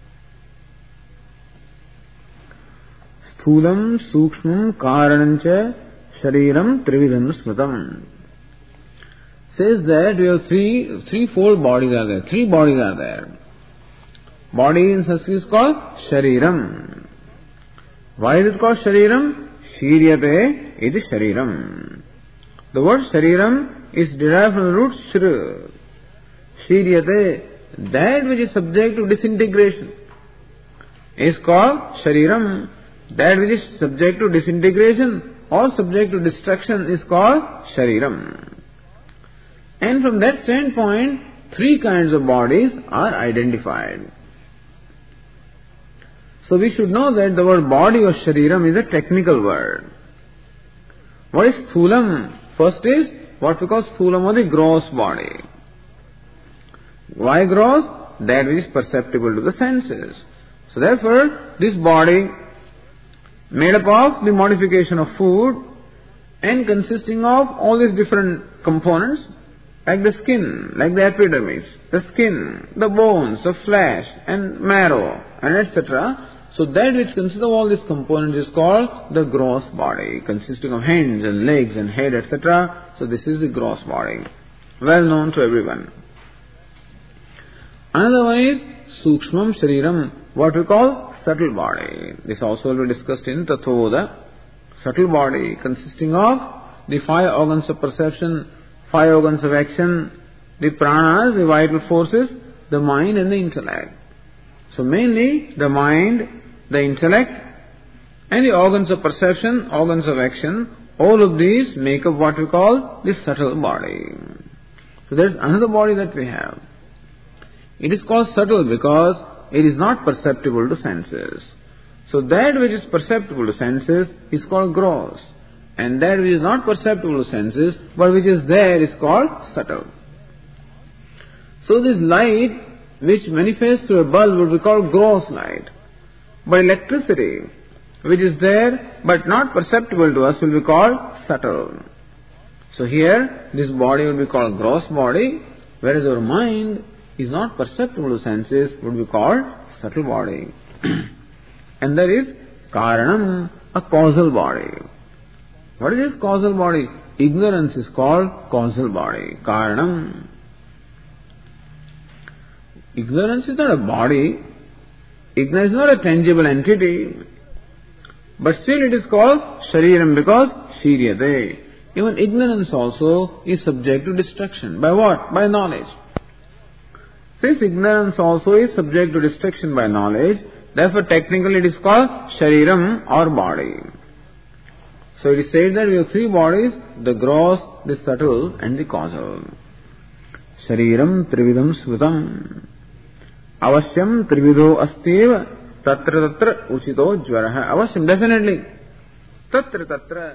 Sthulam sukshmam karanancha shariram trividham smritam. Says that we have three, threefold bodies are there. Three bodies are there. Body in Sanskrit is called shariram. Why is it called shariram? Shiryate iti shariram. The word shariram is derived from the root shri. Shiryate, that which is subject to disintegration, is called shariram. That which is subject to disintegration or subject to destruction is called shariram. And from that standpoint, three kinds of bodies are identified. So we should know that the word body or shariram is a technical word. What is sthulam? First is what we call sthulam, or the gross body. Why gross? That which is perceptible to the senses. So therefore, this body made up of the modification of food and consisting of all these different components, like the skin, like the epidermis, the skin, the bones, the flesh and marrow and et cetera. So that which consists of all these components is called the gross body, consisting of hands and legs and head, et cetera. So this is the gross body, well known to everyone. Another one is sukshmam shariram, what we call subtle body. This also will be discussed in Tattva-bodha. Subtle body consisting of the five organs of perception, five organs of action, the pranas, the vital forces, the mind and the intellect. So mainly the mind, the intellect and the organs of perception, organs of action, all of these make up what we call the subtle body. So there is another body that we have. It is called subtle because it is not perceptible to senses. So that which is perceptible to senses is called gross. And that which is not perceptible to senses, but which is there, is called subtle. So this light which manifests through a bulb would be called gross light. But electricity, which is there but not perceptible to us, will be called subtle. So here, this body will be called gross body, whereas our mind is not perceptible to senses, would be called subtle body. And there is Karanam, a causal body. What is this causal body? Ignorance is called causal body. Karanam. Ignorance is not a body. Ignorance is not a tangible entity. But still it is called Shariram because Shiryate. Even ignorance also is subject to destruction. By what? By knowledge. Since ignorance also is subject to destruction by knowledge, therefore technically it is called Shariram or body. So it is said that we have three bodies, the gross, the subtle and the causal. Shariram trividam svutam. Avasyam trivido astiva tatra tatra uchito jvaraha. Avasyam, definitely. Tatra tatra.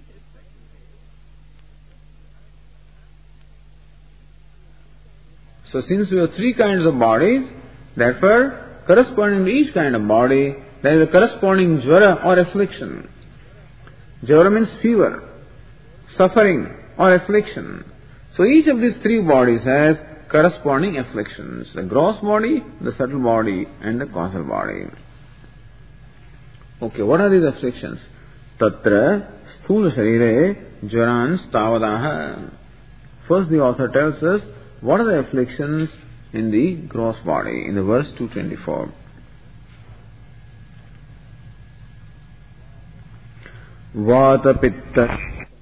So since we have three kinds of bodies, therefore corresponding to each kind of body, there is a corresponding jvara or affliction. Jvara means fever, suffering or affliction. So each of these three bodies has corresponding afflictions. The gross body, the subtle body and the causal body. Okay, what are these afflictions? Tatra sthula sharire jvaran stavadaha. First the author tells us what are the afflictions in the gross body in the verse two twenty-four. Vata pitta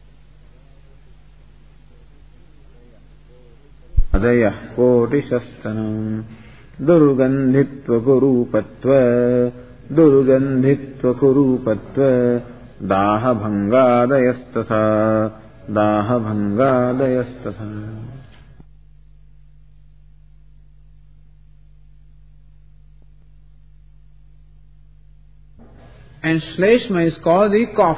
adayah kotishastanam durgandhitva kurupatva durgandhitva kurupatva daha bhangadayastasa daha bhangadayastasa. And Shleshma is called the cough.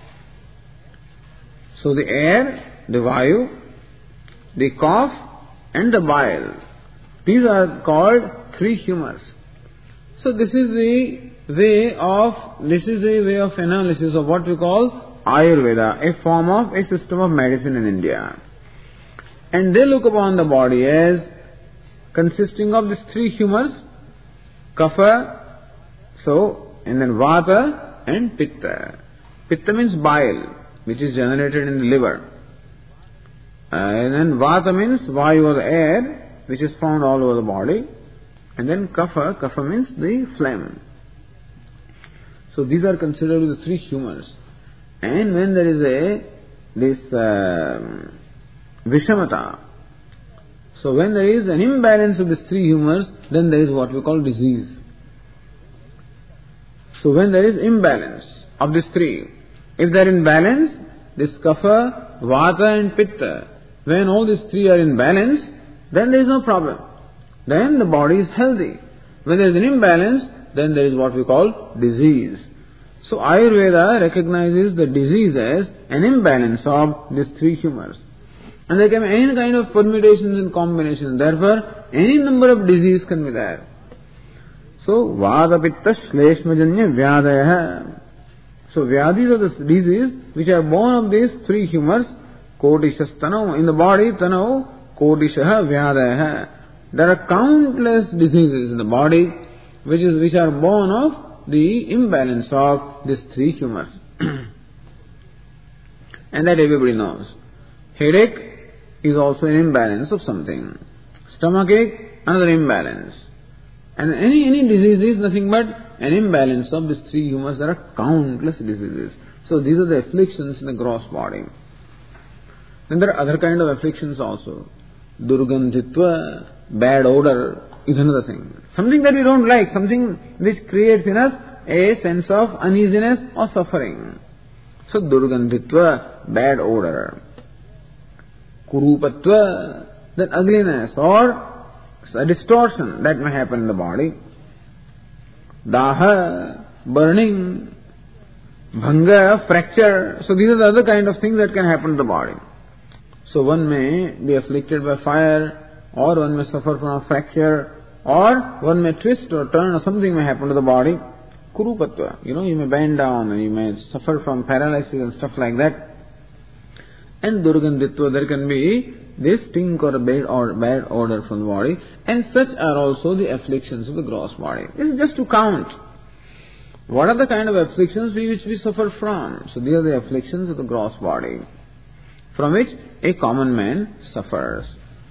So the air, the vayu, the cough and the bile. These are called three humors. So this is the way of, this is the way of analysis of what we call Ayurveda, a form of, a system of medicine in India. And they look upon the body as consisting of these three humors, kapha, so, and then vata and pitta. Pitta means bile, which is generated in the liver. Uh, and then vata means vayu or air, which is found all over the body. And then kapha, kapha means the phlegm. So these are considered the three humors. And when there is a, this uh, vishamata, so when there is an imbalance of these three humors, then there is what we call disease. So when there is imbalance of these three, if they are in balance, this kapha, vata and pitta, when all these three are in balance, then there is no problem. Then the body is healthy. When there is an imbalance, then there is what we call disease. So Ayurveda recognizes the disease as an imbalance of these three humors. And there can be any kind of permutations and combinations. Therefore, any number of disease can be there. So, Vada Pitta Shleshmajanya Vyadaya. So, Vyadis are the diseases which are born of these three humors. Kodishas Tanau. In the body, Tanau, Kodishaha Vyadaya. There are countless diseases in the body which is which are born of the imbalance of these three humors. And that everybody knows. Headache is also an imbalance of something. Stomachache, another imbalance. And any, any disease is nothing but an imbalance of these three humors. There are countless diseases. So these are the afflictions in the gross body. Then there are other kind of afflictions also. Durgandhitva, bad odor, is another thing. Something that we don't like, something which creates in us a sense of uneasiness or suffering. So durgandhitva, bad odor. Kurupatva, that ugliness or a distortion that may happen in the body. Daha, burning. Bhanga, fracture. So these are the other kind of things that can happen to the body. So one may be afflicted by fire, or one may suffer from a fracture, or one may twist or turn, or something may happen to the body. Kurupatva. You know, you may bend down and you may suffer from paralysis and stuff like that. And Durgandhitva, there can be this stink or a bad or bad odor from the body. And such are also the afflictions of the gross body. This is just to count. What are the kind of afflictions we, which we suffer from? So these are the afflictions of the gross body, from which a common man suffers.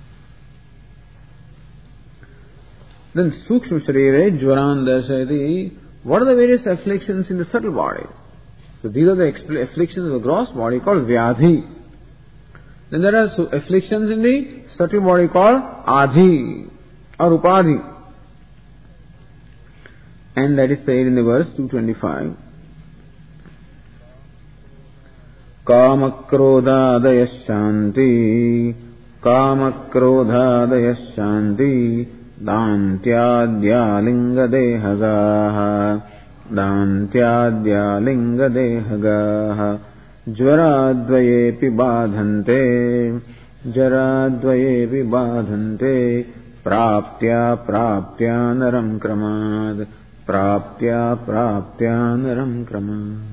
Then Sukshma Sharire Jvaran Darshayati. What are the various afflictions in the subtle body? So these are the afflictions of the gross body called Vyadhi. Then there are afflictions in the subtle body called Adhi or Upadhi. And that is said in the verse two twenty-five. Kamakrodhadaya shanti, Kamakrodhadaya shanti, Dantyadya linga dehagaha, Dantyadya linga dehagaha, Jvaradvayepi badhante, Jaradvayepi badhante, Praptya praptya naram kramad, Praptya praptya naram kramad.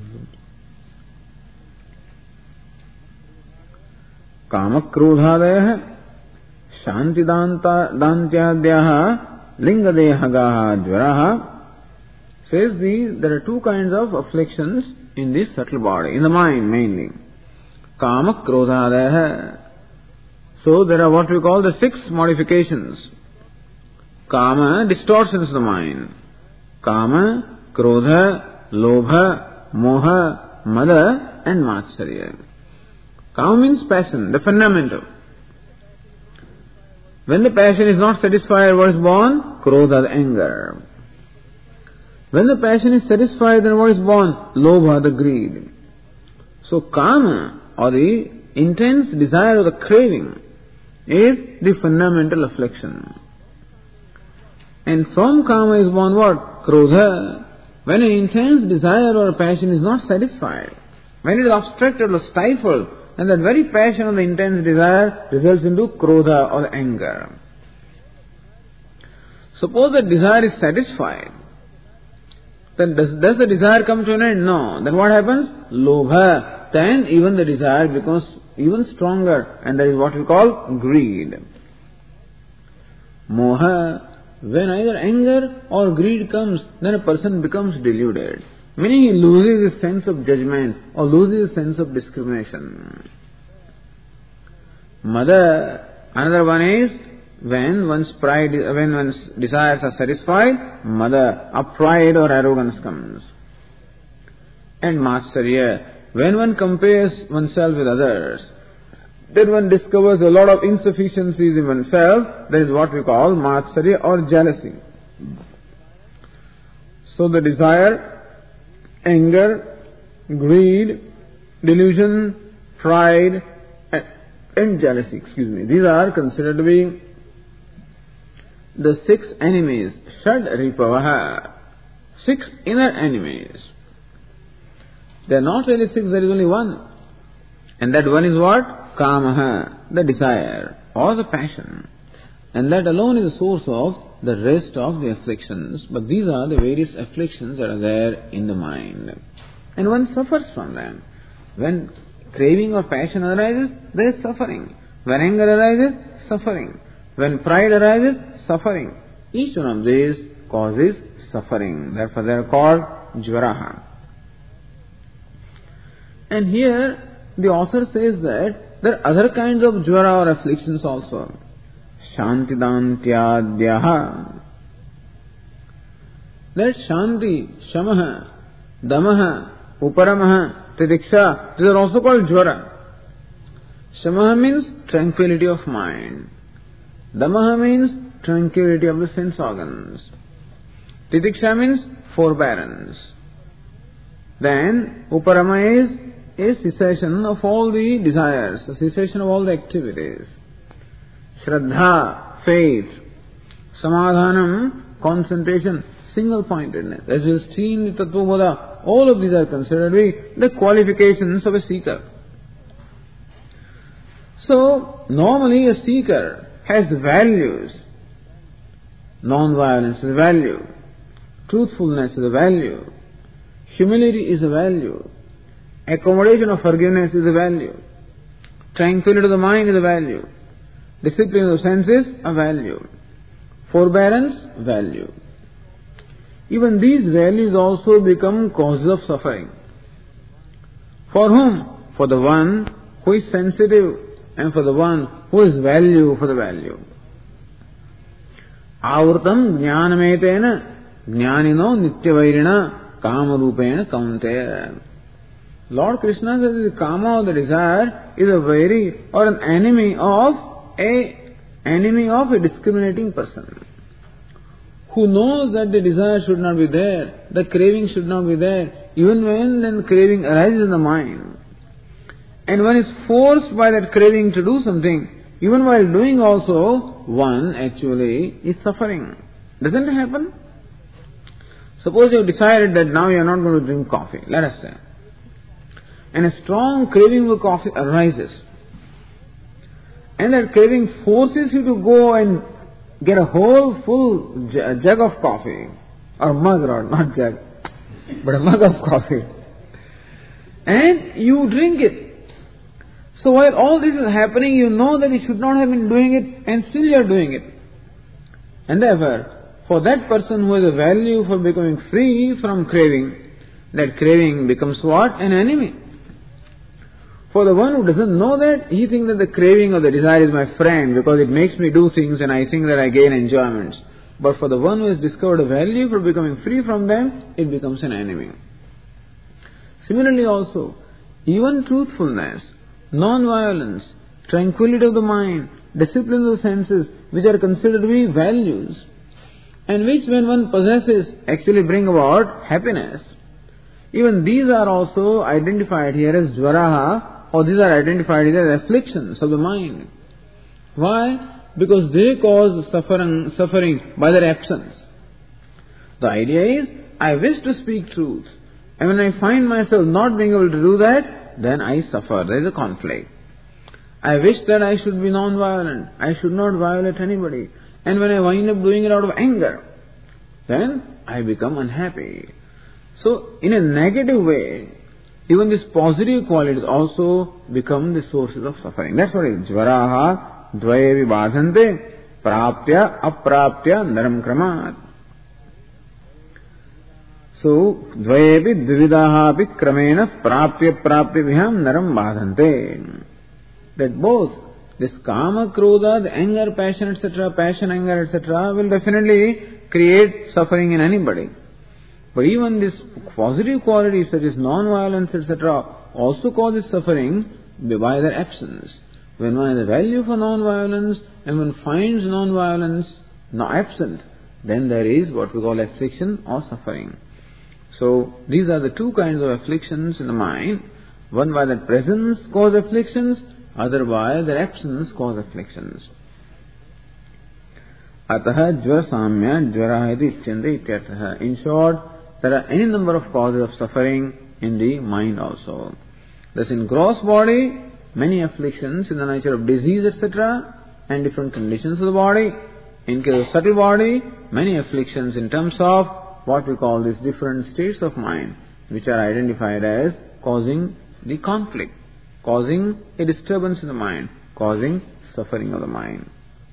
Kamakrodhadaya Shanti danta dantyadyaha lingadehagaha jvaraha. Says the, there are two kinds of afflictions in this subtle body, in the mind mainly. Kama krodhadaya. So there are what we call the six modifications. Kama, distortions of the mind. Kama, krodha, lobha, moha, mada and matsarya. Kama means passion, the fundamental. When the passion is not satisfied, what is born? Krodha, the anger. When the passion is satisfied, then what is born? Lobha, the greed. So kama, or the intense desire or the craving, is the fundamental affliction. And from kama is born what? Krodha. When an intense desire or passion is not satisfied, when it is obstructed or stifled, and that very passion or the intense desire results into krodha or anger. Suppose the desire is satisfied, then does, does the desire come to an end? No. Then what happens? Lobha. Then even the desire becomes even stronger, and that is what we call greed. Moha. When either anger or greed comes, then a person becomes deluded. Meaning he loses his sense of judgment or loses his sense of discrimination. Mada, another one is when one's pride, when one's desires are satisfied, mada, a pride or arrogance comes. And matsarya, when one compares oneself with others, then one discovers a lot of insufficiencies in oneself. That is what we call matsarya or jealousy. So the desire, anger, greed, delusion, pride, and jealousy, excuse me, these are considered to be the six enemies, Shad Ripavaha, six inner enemies. They are not really six, there is only one. And that one is what? Kamaha, the desire or the passion. And that alone is the source of the rest of the afflictions. But these are the various afflictions that are there in the mind. And one suffers from them. When craving or passion arises, there is suffering. When anger arises, suffering. When pride arises, suffering. Each one of these causes suffering. Therefore they are called jvaraha. And here the author says that there are other kinds of jvara or afflictions also. Shantidantyadyaha. That shanti, shamaha, damaha, uparamaha, tidiksha, these are also called jvara. Shamaha means tranquility of mind. Damaha means tranquility of the sense organs. Titiksha means forbearance. Then Uparama is a cessation of all the desires, a cessation of all the activities. Shraddha, faith. Samadhanam, concentration, single-pointedness. As we have seen in Tattva-bodha, all of these are considered to be the qualifications of a seeker. So, normally a seeker has values. Non-violence is a value. Truthfulness is a value. Humility is a value. Accommodation of forgiveness is a value. Tranquility of the mind is a value. Discipline of the senses, a value. Forbearance, value. Even these values also become causes of suffering. For whom? For the one who is sensitive and for the one who is value for the value. Avrutam jnanametena jnanino nityavairina kamarupena kaunteya. Lord Krishna says the kama or the desire is a vairi or an enemy of a enemy of a discriminating person who knows that the desire should not be there, the craving should not be there, even when then craving arises in the mind. And one is forced by that craving to do something, even while doing also, one actually is suffering. Doesn't it happen? Suppose you have decided that now you are not going to drink coffee, let us say. And a strong craving for coffee arises. And that craving forces you to go and get a whole full jug of coffee. Or mug, or not jug, but a mug of coffee. And you drink it. So while all this is happening, you know that you should not have been doing it, and still you are doing it. And therefore, for that person who has a value for becoming free from craving, that craving becomes what? An enemy. For the one who doesn't know that, he thinks that the craving or the desire is my friend because it makes me do things and I think that I gain enjoyments. But for the one who has discovered a value for becoming free from them, it becomes an enemy. Similarly also, even truthfulness, non-violence, tranquility of the mind, discipline of the senses, which are considered to be values, and which when one possesses actually bring about happiness. Even these are also identified here as jvaraha, or these are identified here as afflictions of the mind. Why? Because they cause suffering, suffering by their absence. The idea is, I wish to speak truth, and when I find myself not being able to do that, then I suffer. There is a conflict. I wish that I should be non-violent. I should not violate anybody. And when I wind up doing it out of anger, then I become unhappy. So, in a negative way, even these positive qualities also become the sources of suffering. That's what it is. Jvaraha dvaye vibhadhante prapya aprapya naram kramat. So, dvayepi dvividahapi kramena prapya prapya viham naram bhadhante. That both this kama, krodha, the anger, passion, et cetera, passion, anger, et cetera, will definitely create suffering in anybody. But even this positive qualities such as non-violence, et cetera, also causes suffering by their absence. When one has a value for non-violence and one finds non-violence not absent, then there is what we call affliction or suffering. So these are the two kinds of afflictions in the mind. One by their presence cause afflictions, other by their absence cause afflictions. Ataha jvara samya jvara iti ityante ityartha. In short, there are any number of causes of suffering in the mind also. Thus in gross body, many afflictions in the nature of disease, et cetera, and different conditions of the body. In case of subtle body, many afflictions in terms of what we call these different states of mind, which are identified as causing the conflict, causing a disturbance in the mind, causing suffering of the mind.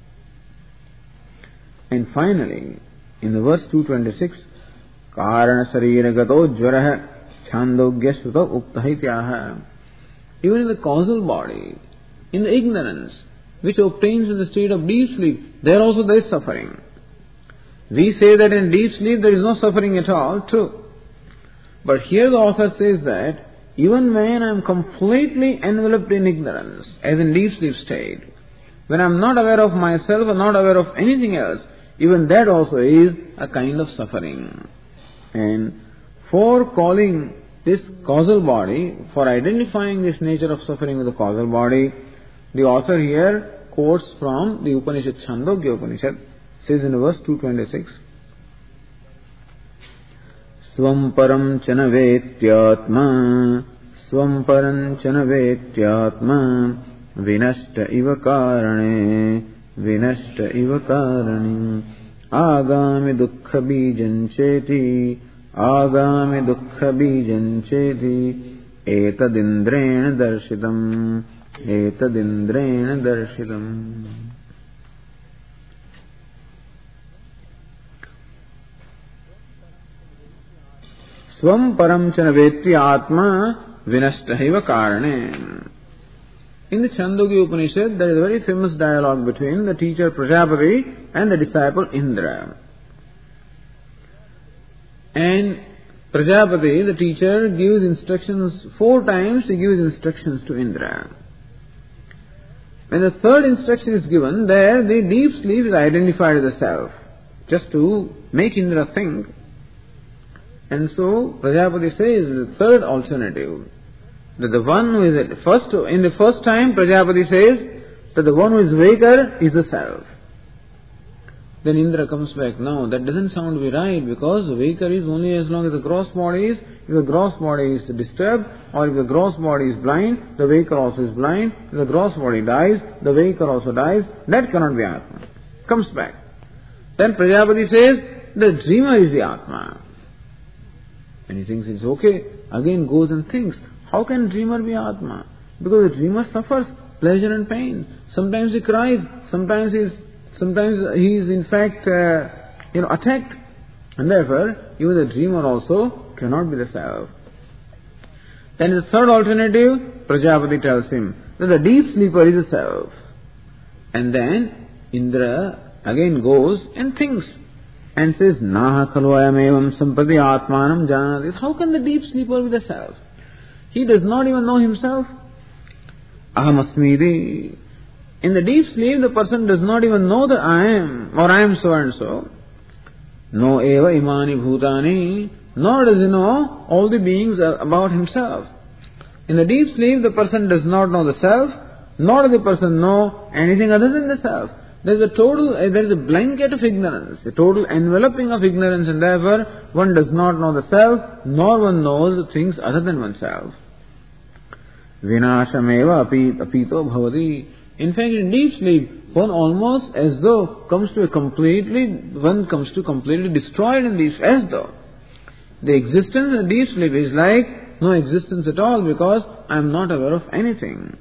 And finally, in the verse two twenty-six, Karana sarira gato jvaraha chandogya suta uktahityaha. Even in the causal body, in the ignorance, which obtains in the state of deep sleep, there also there is suffering. We say that in deep sleep there is no suffering at all, true. But here the author says that even when I am completely enveloped in ignorance, as in deep sleep state, when I am not aware of myself or not aware of anything else, even that also is a kind of suffering. And for calling this causal body, for identifying this nature of suffering with the causal body, the author here quotes from the Upanishad, Chandogya Upanishad, says in verse two twenty-six, Svam param chana vetyatma, svam param chana vetyatma, vinashta iva karane, vinashta iva karani, agami dukkha bijan cheti, agami dukkha bijan cheti, etadindrena darshitam, etadindrena darshitam. Svam param chana vetri atma vinashtaiva karane. In the Chandogya Upanishad, there is a very famous dialogue between the teacher Prajapati and the disciple Indra. And Prajapati, the teacher, gives instructions, four times he gives instructions to Indra. When the third instruction is given, there the deep sleep is identified as the self, just to make Indra think. And so Prajapati says the third alternative, that the one who is at first, in the first time Prajapati says that the one who is waker is the self. Then Indra comes back, no, that doesn't sound to be right, because the waker is only as long as the gross body is. If the gross body is disturbed, or if the gross body is blind, the waker also is blind. If the gross body dies, the waker also dies. That cannot be Atma. Comes back. Then Prajapati says the dreamer is the Atma. And he thinks it's okay. Again goes and thinks, how can dreamer be Atma? Because the dreamer suffers pleasure and pain. Sometimes he cries, sometimes he is, sometimes he is in fact, uh, you know, attacked. And therefore, even the dreamer also cannot be the self. Then the third alternative, Prajapati tells him that the deep sleeper is the self. And then Indra again goes and thinks and says, Naha khalu ayam evam sampati atmanam janati. How can the deep sleeper be the self? He does not even know himself. Aham asmidi. In the deep sleep, the person does not even know that I am, or I am so and so. No eva imani bhutani. Nor does he know all the beings about himself. In the deep sleep, the person does not know the self, nor does the person know anything other than the self. There is a total, there is a blanket of ignorance, a total enveloping of ignorance, and therefore one does not know the self, nor one knows the things other than oneself. Vinashameva apito bhavati. In fact, in deep sleep, one almost as though comes to a completely, one comes to completely destroyed in deep, as though the existence in deep sleep is like no existence at all, because I am not aware of anything.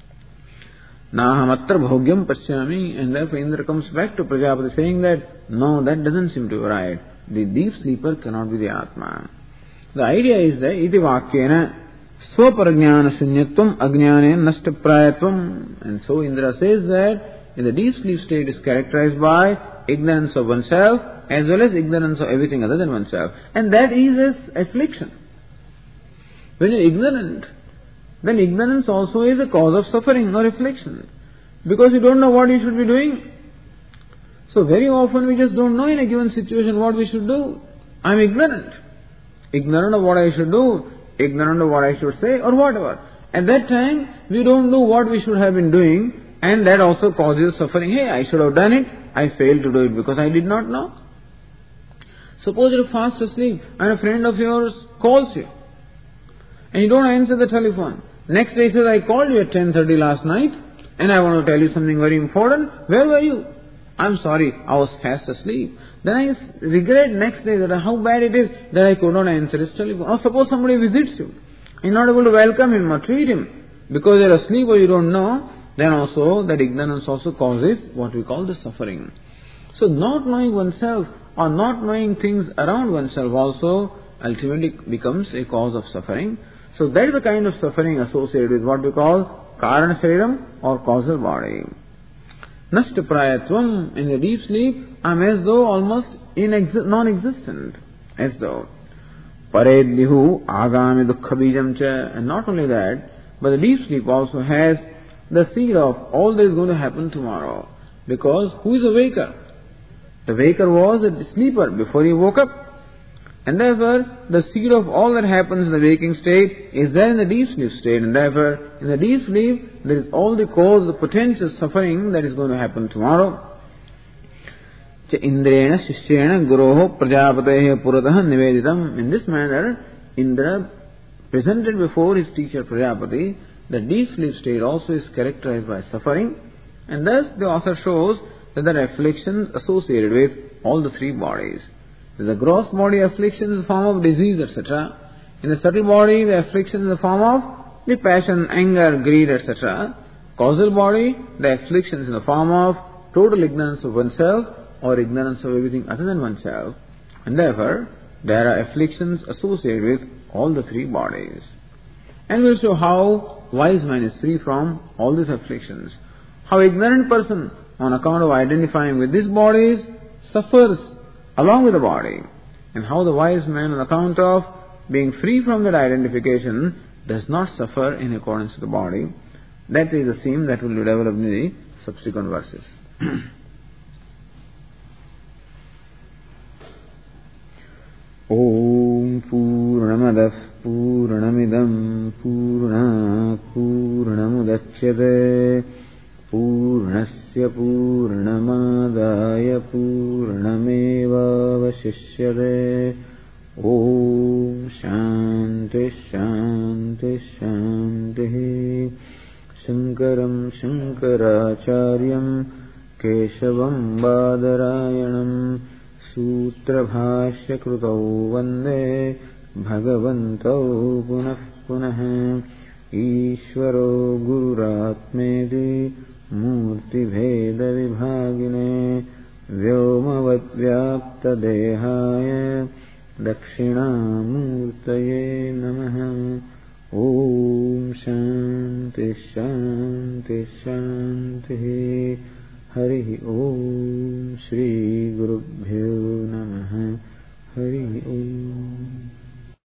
Nahamatra bhogyam pasyami. And therefore Indra comes back to Prajapati saying that, no, that doesn't seem to be right. The deep sleeper cannot be the Atma. The idea is that iti vakyena swaparajnana shunyatvam ajnane nashtaprayatvam. And so Indra says that in the deep sleep state is characterized by ignorance of oneself as well as ignorance of everything other than oneself. And that is as affliction. When you are ignorant, then ignorance also is a cause of suffering or affliction. Because you don't know what you should be doing. So very often we just don't know in a given situation what we should do. I am ignorant. Ignorant of what I should do, ignorant of what I should say, or whatever. At that time, we don't know what we should have been doing, and that also causes suffering. Hey, I should have done it, I failed to do it because I did not know. Suppose you are fast asleep and a friend of yours calls you, and you don't answer the telephone. Next day he says, I called you at ten thirty last night, and I want to tell you something very important. Where were you? I'm sorry, I was fast asleep. Then I regret next day that how bad it is that I could not answer his telephone. Or suppose somebody visits you, you're not able to welcome him or treat him because you're asleep or you don't know, then also that ignorance also causes what we call the suffering. So not knowing oneself or not knowing things around oneself also ultimately becomes a cause of suffering. So that is the kind of suffering associated with what we call karana shariram or causal body. Nashtaprayatvam. In the deep sleep, I am as though almost inexi- non-existent. As though. Pareddihu agami dukkha bijam cha. And not only that, but the deep sleep also has the seed of all that is going to happen tomorrow. Because who is a waker? The waker was a sleeper before he woke up. And therefore, the seed of all that happens in the waking state is there in the deep sleep state. And therefore, in the deep sleep, there is all the cause, the potential suffering that is going to happen tomorrow. Cha indrena shishyena guroho prajapatehe puratah niveditam. In this manner, Indra presented before his teacher Prajapati the deep sleep state also is characterized by suffering. And thus, the author shows that there are afflictions associated with all the three bodies. The gross body affliction is the form of disease, et cetera. In the subtle body, the affliction is the form of the passion, anger, greed, et cetera. Causal body, the affliction is in the form of total ignorance of oneself or ignorance of everything other than oneself. And therefore, there are afflictions associated with all the three bodies. And we'll show how wise man is free from all these afflictions. How ignorant person, on account of identifying with these bodies, suffers along with the body, and how the wise man, on account of being free from that identification, does not suffer in accordance with the body. That is the theme that will be developed in the subsequent verses. Om Purnamadah Purnamidam Purnat Purnamudachyate Purnasya Purnamadaya Purnameva Vashishyate. Om Shanti Shanti Shanti. Shankaram Shankaracharyam Keshavam Badarayanam Sutra Bhashya Krutau Vande Bhagavantau Punah Punah. Ishvaro Gururatmedi Murti Bheda Vibhagine Vyomavad Vyapta Dehaya Dakshinamurtaye Namaha. Om Shanti Shanti Shanti. Hari Om Shri Guru